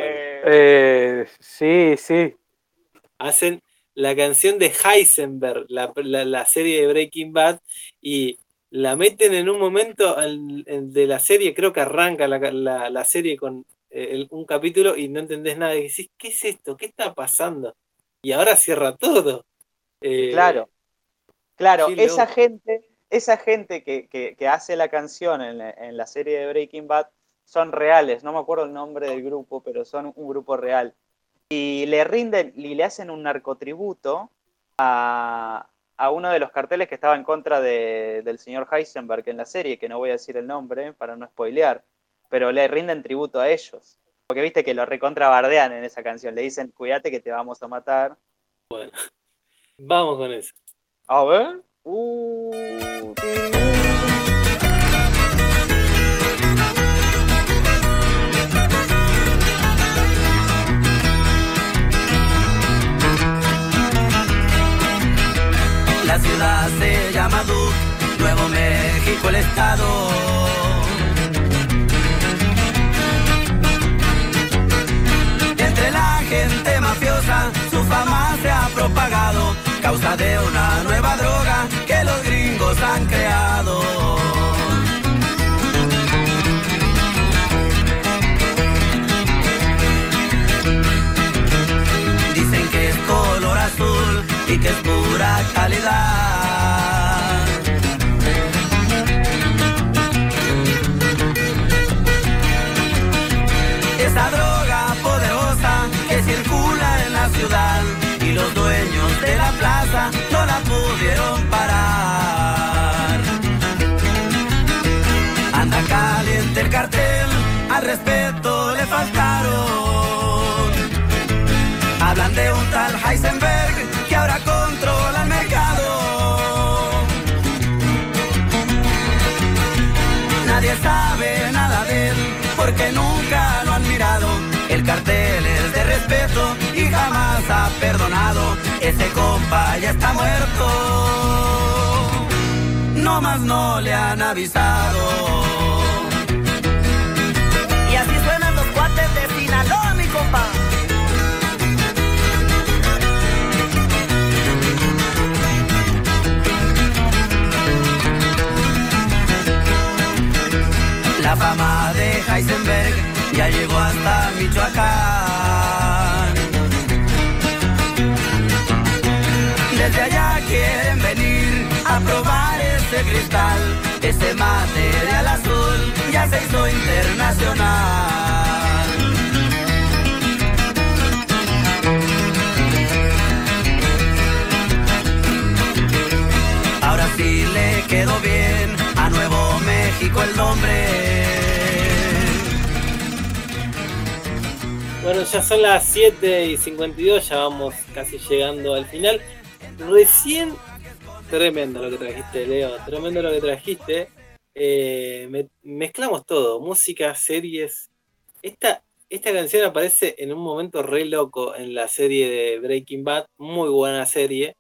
Sí. Hacen la canción de Heisenberg, la serie de Breaking Bad, y la meten en un momento de la serie, creo que arranca la serie con un capítulo y no entendés nada, y decís, ¿qué es esto? ¿Qué está pasando? Y ahora cierra todo. Claro, Qué esa loco. gente que hace la canción en la serie de Breaking Bad son reales, no me acuerdo el nombre del grupo, pero son un grupo real. Y le rinden y le hacen un narcotributo a uno de los carteles que estaba en contra del señor Heisenberg en la serie, que no voy a decir el nombre para no spoilear, pero le rinden tributo a ellos. Porque viste que lo recontrabardean en esa canción, le dicen, cuídate que te vamos a matar. Bueno, vamos con eso. A ver. La ciudad se llama Duke, Nuevo México el estado. Entre la gente mafiosa su fama se ha propagado, causa de una nueva droga que los gringos han creado. Dicen que es color azul y que es pura calidad. Esa droga poderosa que circula en la ciudad y los dueños de la plaza no la pudieron parar. Anda caliente el cartel, al respeto le faltaron. Hablan de un tal Heisenberg que ahora controla el mercado. Nadie sabe nada de él porque nunca lo han mirado. El cartel es de respeto y jamás ha perdonado. Ese compa ya está muerto, no más no le han avisado. Y así suenan los cuates de Sinaloa, mi compa. La fama de Heisenberg ya llegó hasta Michoacán. Desde allá quieren venir a probar este cristal. Este material azul ya se hizo internacional. Ahora sí le quedó bien a Nuevo México el nombre. Bueno, ya son las 7:52, ya vamos casi llegando al final. Recién, tremendo lo que trajiste, Leo, tremendo lo que trajiste. Mezclamos todo, música, series. Esta canción aparece en un momento re loco en la serie de Breaking Bad, muy buena serie.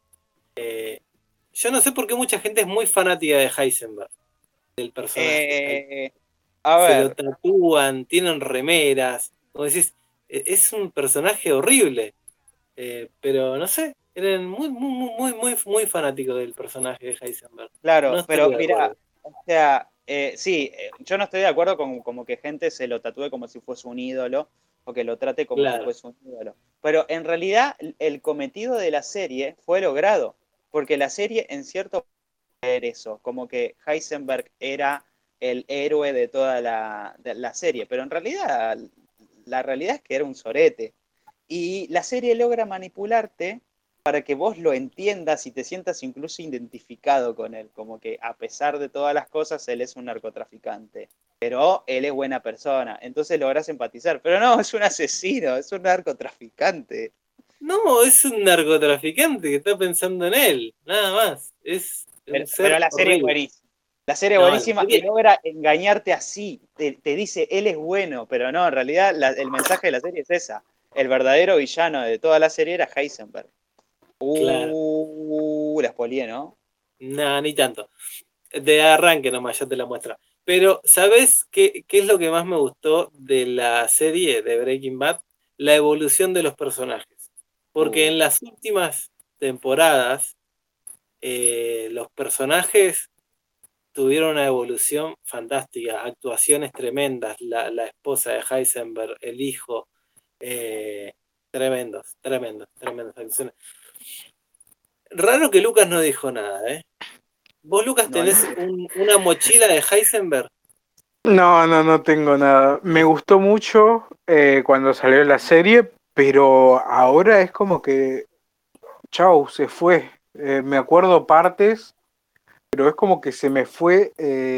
Yo no sé por qué mucha gente es muy fanática de Heisenberg, del personaje. A Se lo ver, tatúan, tienen remeras. Como decís, es un personaje horrible. Pero no sé, eran muy fanáticos del personaje de Heisenberg. claro, No estoy pero de mira, acuerdo. o sea, sí, yo no estoy de acuerdo con como que gente se lo tatúe como si fuese un ídolo o que lo trate como si Claro. fuese un ídolo. Pero en realidad el cometido de la serie fue logrado, porque la serie en cierto era eso, como que Heisenberg era el héroe de toda la serie, pero en realidad la realidad es que era un sorete. Y la serie logra manipularte para que vos lo entiendas y te sientas incluso identificado con él, como que a pesar de todas las cosas, él es un narcotraficante, pero él es buena persona, entonces lográs empatizar, pero no, es un asesino, es un narcotraficante. No, es un narcotraficante que está pensando en él, nada más. Es un ser Pero la serie es horrible. buenísima. La serie es No, buenísima la serie- y logra engañarte así. Te dice, él es bueno, pero no, en realidad el mensaje de la serie es esa. El verdadero villano de toda la serie era Heisenberg. Claro. La spoileé, ¿no? No, ni tanto. De arranque nomás, ya te la muestra. Pero, ¿sabes qué es lo que más me gustó de la serie de Breaking Bad? La evolución de los personajes. Porque en las últimas temporadas, los personajes tuvieron una evolución fantástica, actuaciones tremendas, la esposa de Heisenberg, el hijo, tremendas actuaciones. Raro que Lucas no dijo nada, ¿eh? ¿Vos, Lucas, No, tenés una mochila de Heisenberg? No tengo nada. Me gustó mucho cuando salió la serie, pero ahora es como que, chau, se fue. Me acuerdo partes, pero es como que se me fue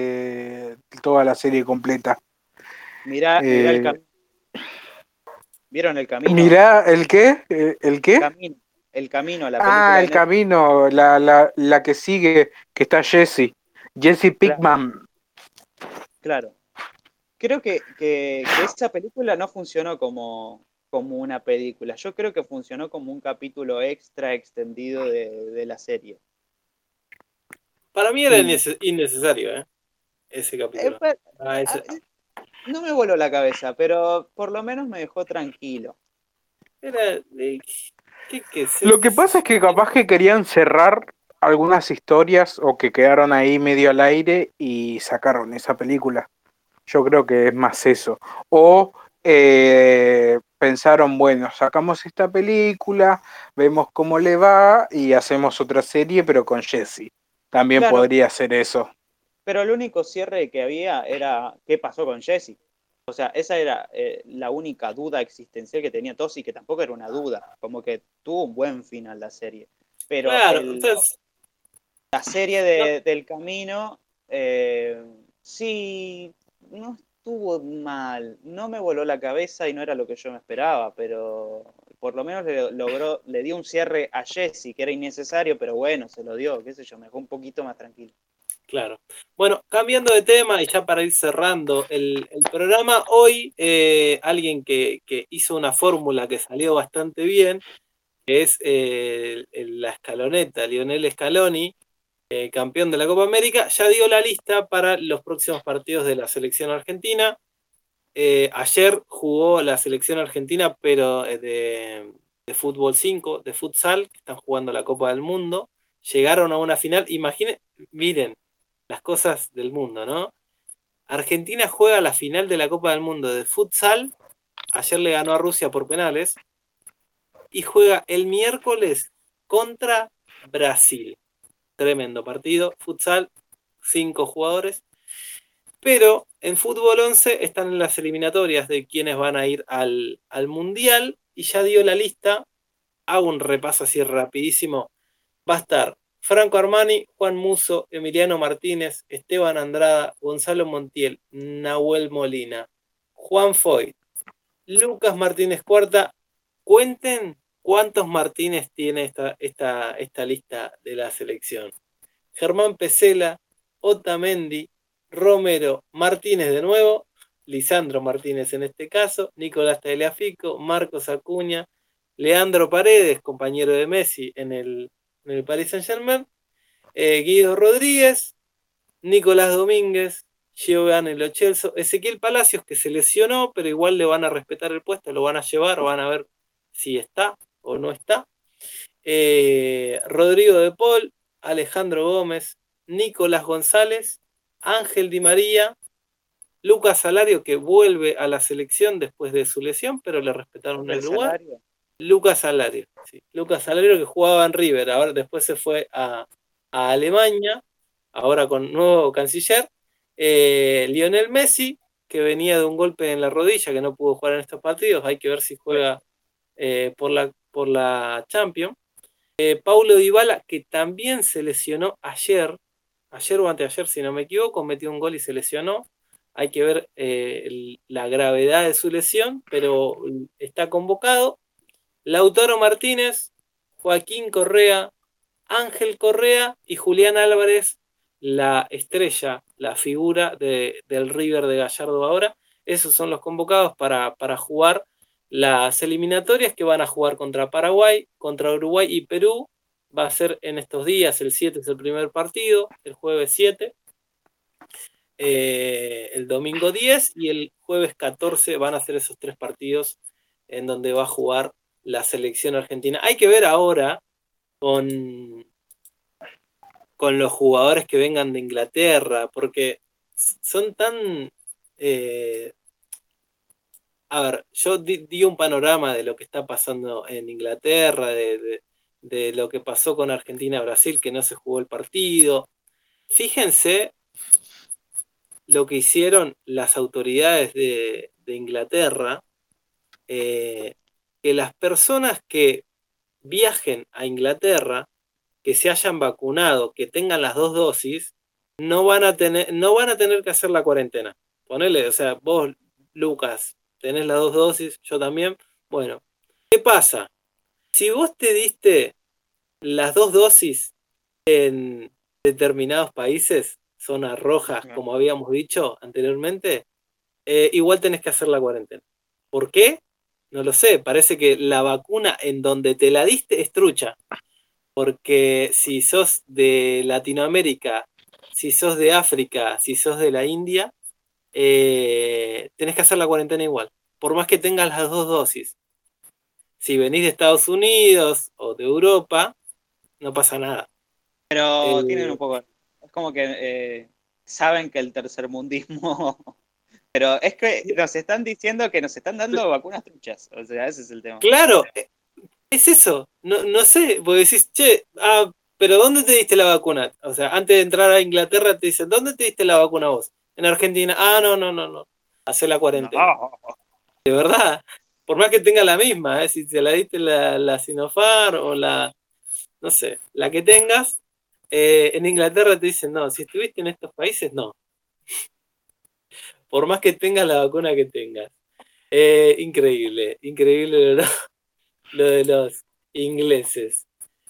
toda la serie completa. mirá el camino. ¿Vieron el camino? Mirá, ¿el qué? ¿El qué? Camino. El camino, la película. El camino, la que sigue, que está Jesse Pinkman. Claro. Creo que esa película no funcionó como una película. Yo creo que funcionó como un capítulo extra extendido de la serie. Para mí era innecesario, ese capítulo. No me voló la cabeza, pero por lo menos me dejó tranquilo. Era. Lo que pasa es que capaz que querían cerrar algunas historias o que quedaron ahí medio al aire y sacaron esa película. Yo creo que es más eso. O pensaron, bueno, sacamos esta película, vemos cómo le va y hacemos otra serie, pero con Jesse. También Claro. podría ser eso. Pero el único cierre que había era qué pasó con Jesse. O sea, esa era la única duda existencial que tenía Tosi, que tampoco era una duda. Como que tuvo un buen final la serie. Pero Claro, entonces. la serie del camino, sí, no estuvo mal. No me voló la cabeza y no era lo que yo me esperaba, pero por lo menos le dio un cierre a Jesse, que era innecesario, pero bueno, se lo dio, qué sé yo, me dejó un poquito más tranquilo. Claro. Bueno, cambiando de tema y ya para ir cerrando el programa, hoy alguien que hizo una fórmula que salió bastante bien, que es la escaloneta, Lionel Scaloni, campeón de la Copa América, ya dio la lista para los próximos partidos de la selección argentina. Ayer jugó la selección argentina, pero de fútbol 5, de futsal, que están jugando la Copa del Mundo. Llegaron a una final. Miren las cosas del mundo, ¿no? Argentina juega la final de la Copa del Mundo de futsal. Ayer le ganó a Rusia por penales. Y juega el miércoles contra Brasil. Tremendo partido. Futsal, 5 jugadores. Pero en fútbol 11 están en las eliminatorias de quienes van a ir al Mundial. Y ya dio la lista. Hago un repaso así rapidísimo. Va a estar Franco Armani, Juan Musso, Emiliano Martínez, Esteban Andrada, Gonzalo Montiel, Nahuel Molina, Juan Foy, Lucas Martínez Cuarta. Cuenten cuántos Martínez tiene esta lista de la selección. Germán Pesela, Otamendi, Romero, Martínez de nuevo, Lisandro Martínez en este caso, Nicolás Tagliafico, Marcos Acuña, Leandro Paredes, compañero de Messi en el Paris Saint-Germain, Guido Rodríguez, Nicolás Domínguez, Giovanni Lo Celso, Ezequiel Palacios, que se lesionó, pero igual le van a respetar el puesto, lo van a llevar, van a ver si está o no está. Rodrigo de Paul, Alejandro Gómez, Nicolás González, Ángel Di María, Lucas Salario, que vuelve a la selección después de su lesión, pero le respetaron el lugar. Salario. Lucas Salario, sí. Lucas Salario, que jugaba en River, ahora después se fue a Alemania, ahora con nuevo canciller. Lionel Messi, que venía de un golpe en la rodilla, que no pudo jugar en estos partidos, hay que ver si juega por la Champions. Paulo Dybala, que también se lesionó ayer o anteayer, si no me equivoco, metió un gol y se lesionó. Hay que ver la gravedad de su lesión, pero está convocado. Lautaro Martínez, Joaquín Correa, Ángel Correa y Julián Álvarez, la estrella, la figura del River de Gallardo ahora. Esos son los convocados para jugar las eliminatorias, que van a jugar contra Paraguay, contra Uruguay y Perú. Va a ser en estos días. El 7 es el primer partido, el jueves 7. El domingo 10 y el jueves 14 van a ser esos 3 partidos en donde va a jugar la selección argentina. Hay que ver ahora con los jugadores que vengan de Inglaterra, porque son tan... a ver, yo di un panorama de lo que está pasando en Inglaterra, de lo que pasó con Argentina-Brasil, que no se jugó el partido. Fíjense lo que hicieron las autoridades de Inglaterra, que las personas que viajen a Inglaterra, que se hayan vacunado, que tengan las 2 dosis, no van a tener que hacer la cuarentena. Ponele, o sea, vos, Lucas, tenés las 2 dosis, yo también. Bueno, ¿qué pasa? Si vos te diste las 2 dosis en determinados países, zonas rojas, como habíamos dicho anteriormente, igual tenés que hacer la cuarentena. ¿Por qué? No lo sé. Parece que la vacuna en donde te la diste es trucha. Porque si sos de Latinoamérica, si sos de África, si sos de la India, tenés que hacer la cuarentena igual. Por más que tengas las 2 dosis. Si venís de Estados Unidos o de Europa, no pasa nada. Pero tienen un poco. Es como que saben que el tercermundismo. Pero es que nos están diciendo que nos están dando vacunas truchas. O sea, ese es el tema. Claro, es eso. No sé, porque decís, che, pero ¿dónde te diste la vacuna? O sea, antes de entrar a Inglaterra te dicen, ¿dónde te diste la vacuna vos? En Argentina. No. Hacé la cuarentena. No. De verdad. Por más que tenga la misma, si te la diste la Sinopharm o la, no sé, la que tengas, en Inglaterra te dicen, no, si estuviste en estos países, no. Por más que tengas la vacuna que tengas. Increíble lo de los ingleses.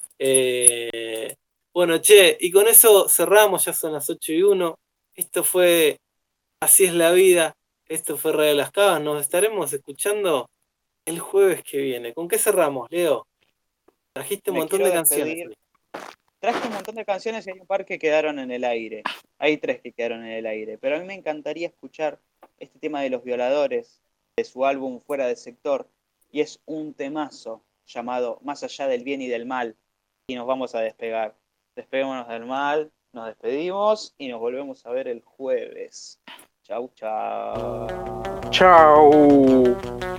Bueno, che, y con eso cerramos, ya son las 8:01. Esto fue Así es la vida. Esto fue Radio Las Cavas. Nos estaremos escuchando el jueves que viene. ¿Con qué cerramos, Leo? Trajiste un Me montón quiero de canciones. despedir. Traje un montón de canciones y hay un par que quedaron en el aire. Hay 3 que quedaron en el aire. Pero a mí me encantaría escuchar este tema de Los Violadores, de su álbum Fuera de Sector. Y es un temazo llamado Más allá del bien y del mal. Y nos vamos a despegar. Despeguémonos del mal, nos despedimos y nos volvemos a ver el jueves. Chau, chau. Chau.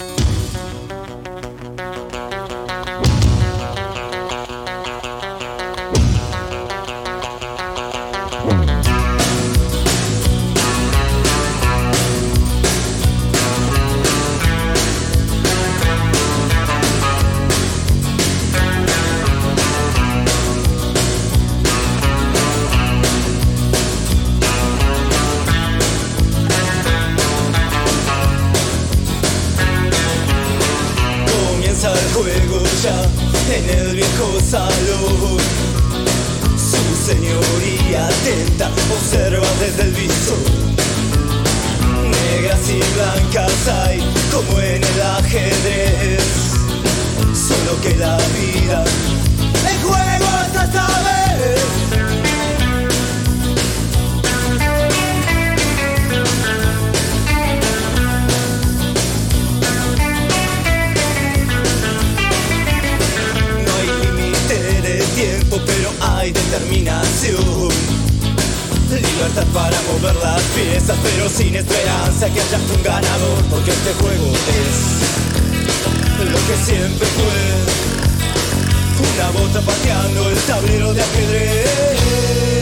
Comienza el juego ya en el viejo salón. Su señoría atenta observa desde el visor. Negras y blancas hay como en el ajedrez. Solo que la vida en juego está esta vez. No hay límite de tiempo, pero hay determinación. Libertad para mover las piezas, pero sin esperanza que haya un ganador. Porque este juego es lo que siempre fue. Una bota pateando el tablero de ajedrez.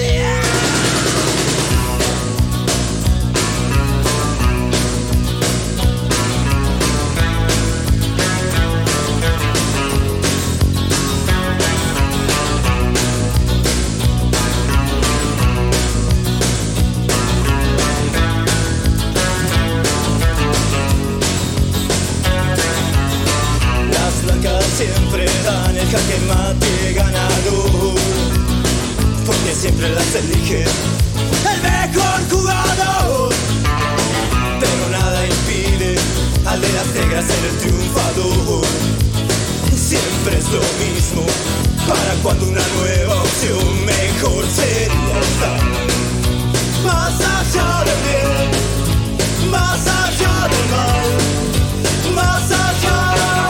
Las blancas siempre dan el jaque mate ganador, porque siempre las elige el mejor jugador. Pero nada impide al de las negras ser el triunfador. Siempre es lo mismo para cuando una nueva opción mejor sería estar más allá del bien, más allá del mal, más allá.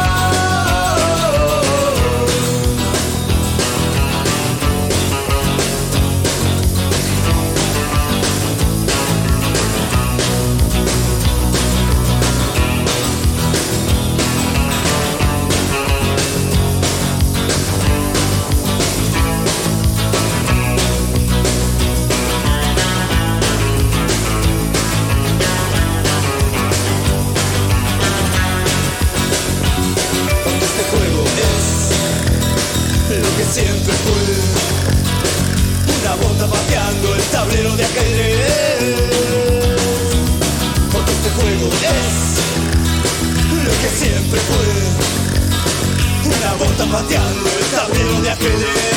Porque este juego es lo que siempre fue. Una bota pateando el tablero de ajedrez. Porque este juego es lo que siempre fue. Una bota pateando el tablero de ajedrez.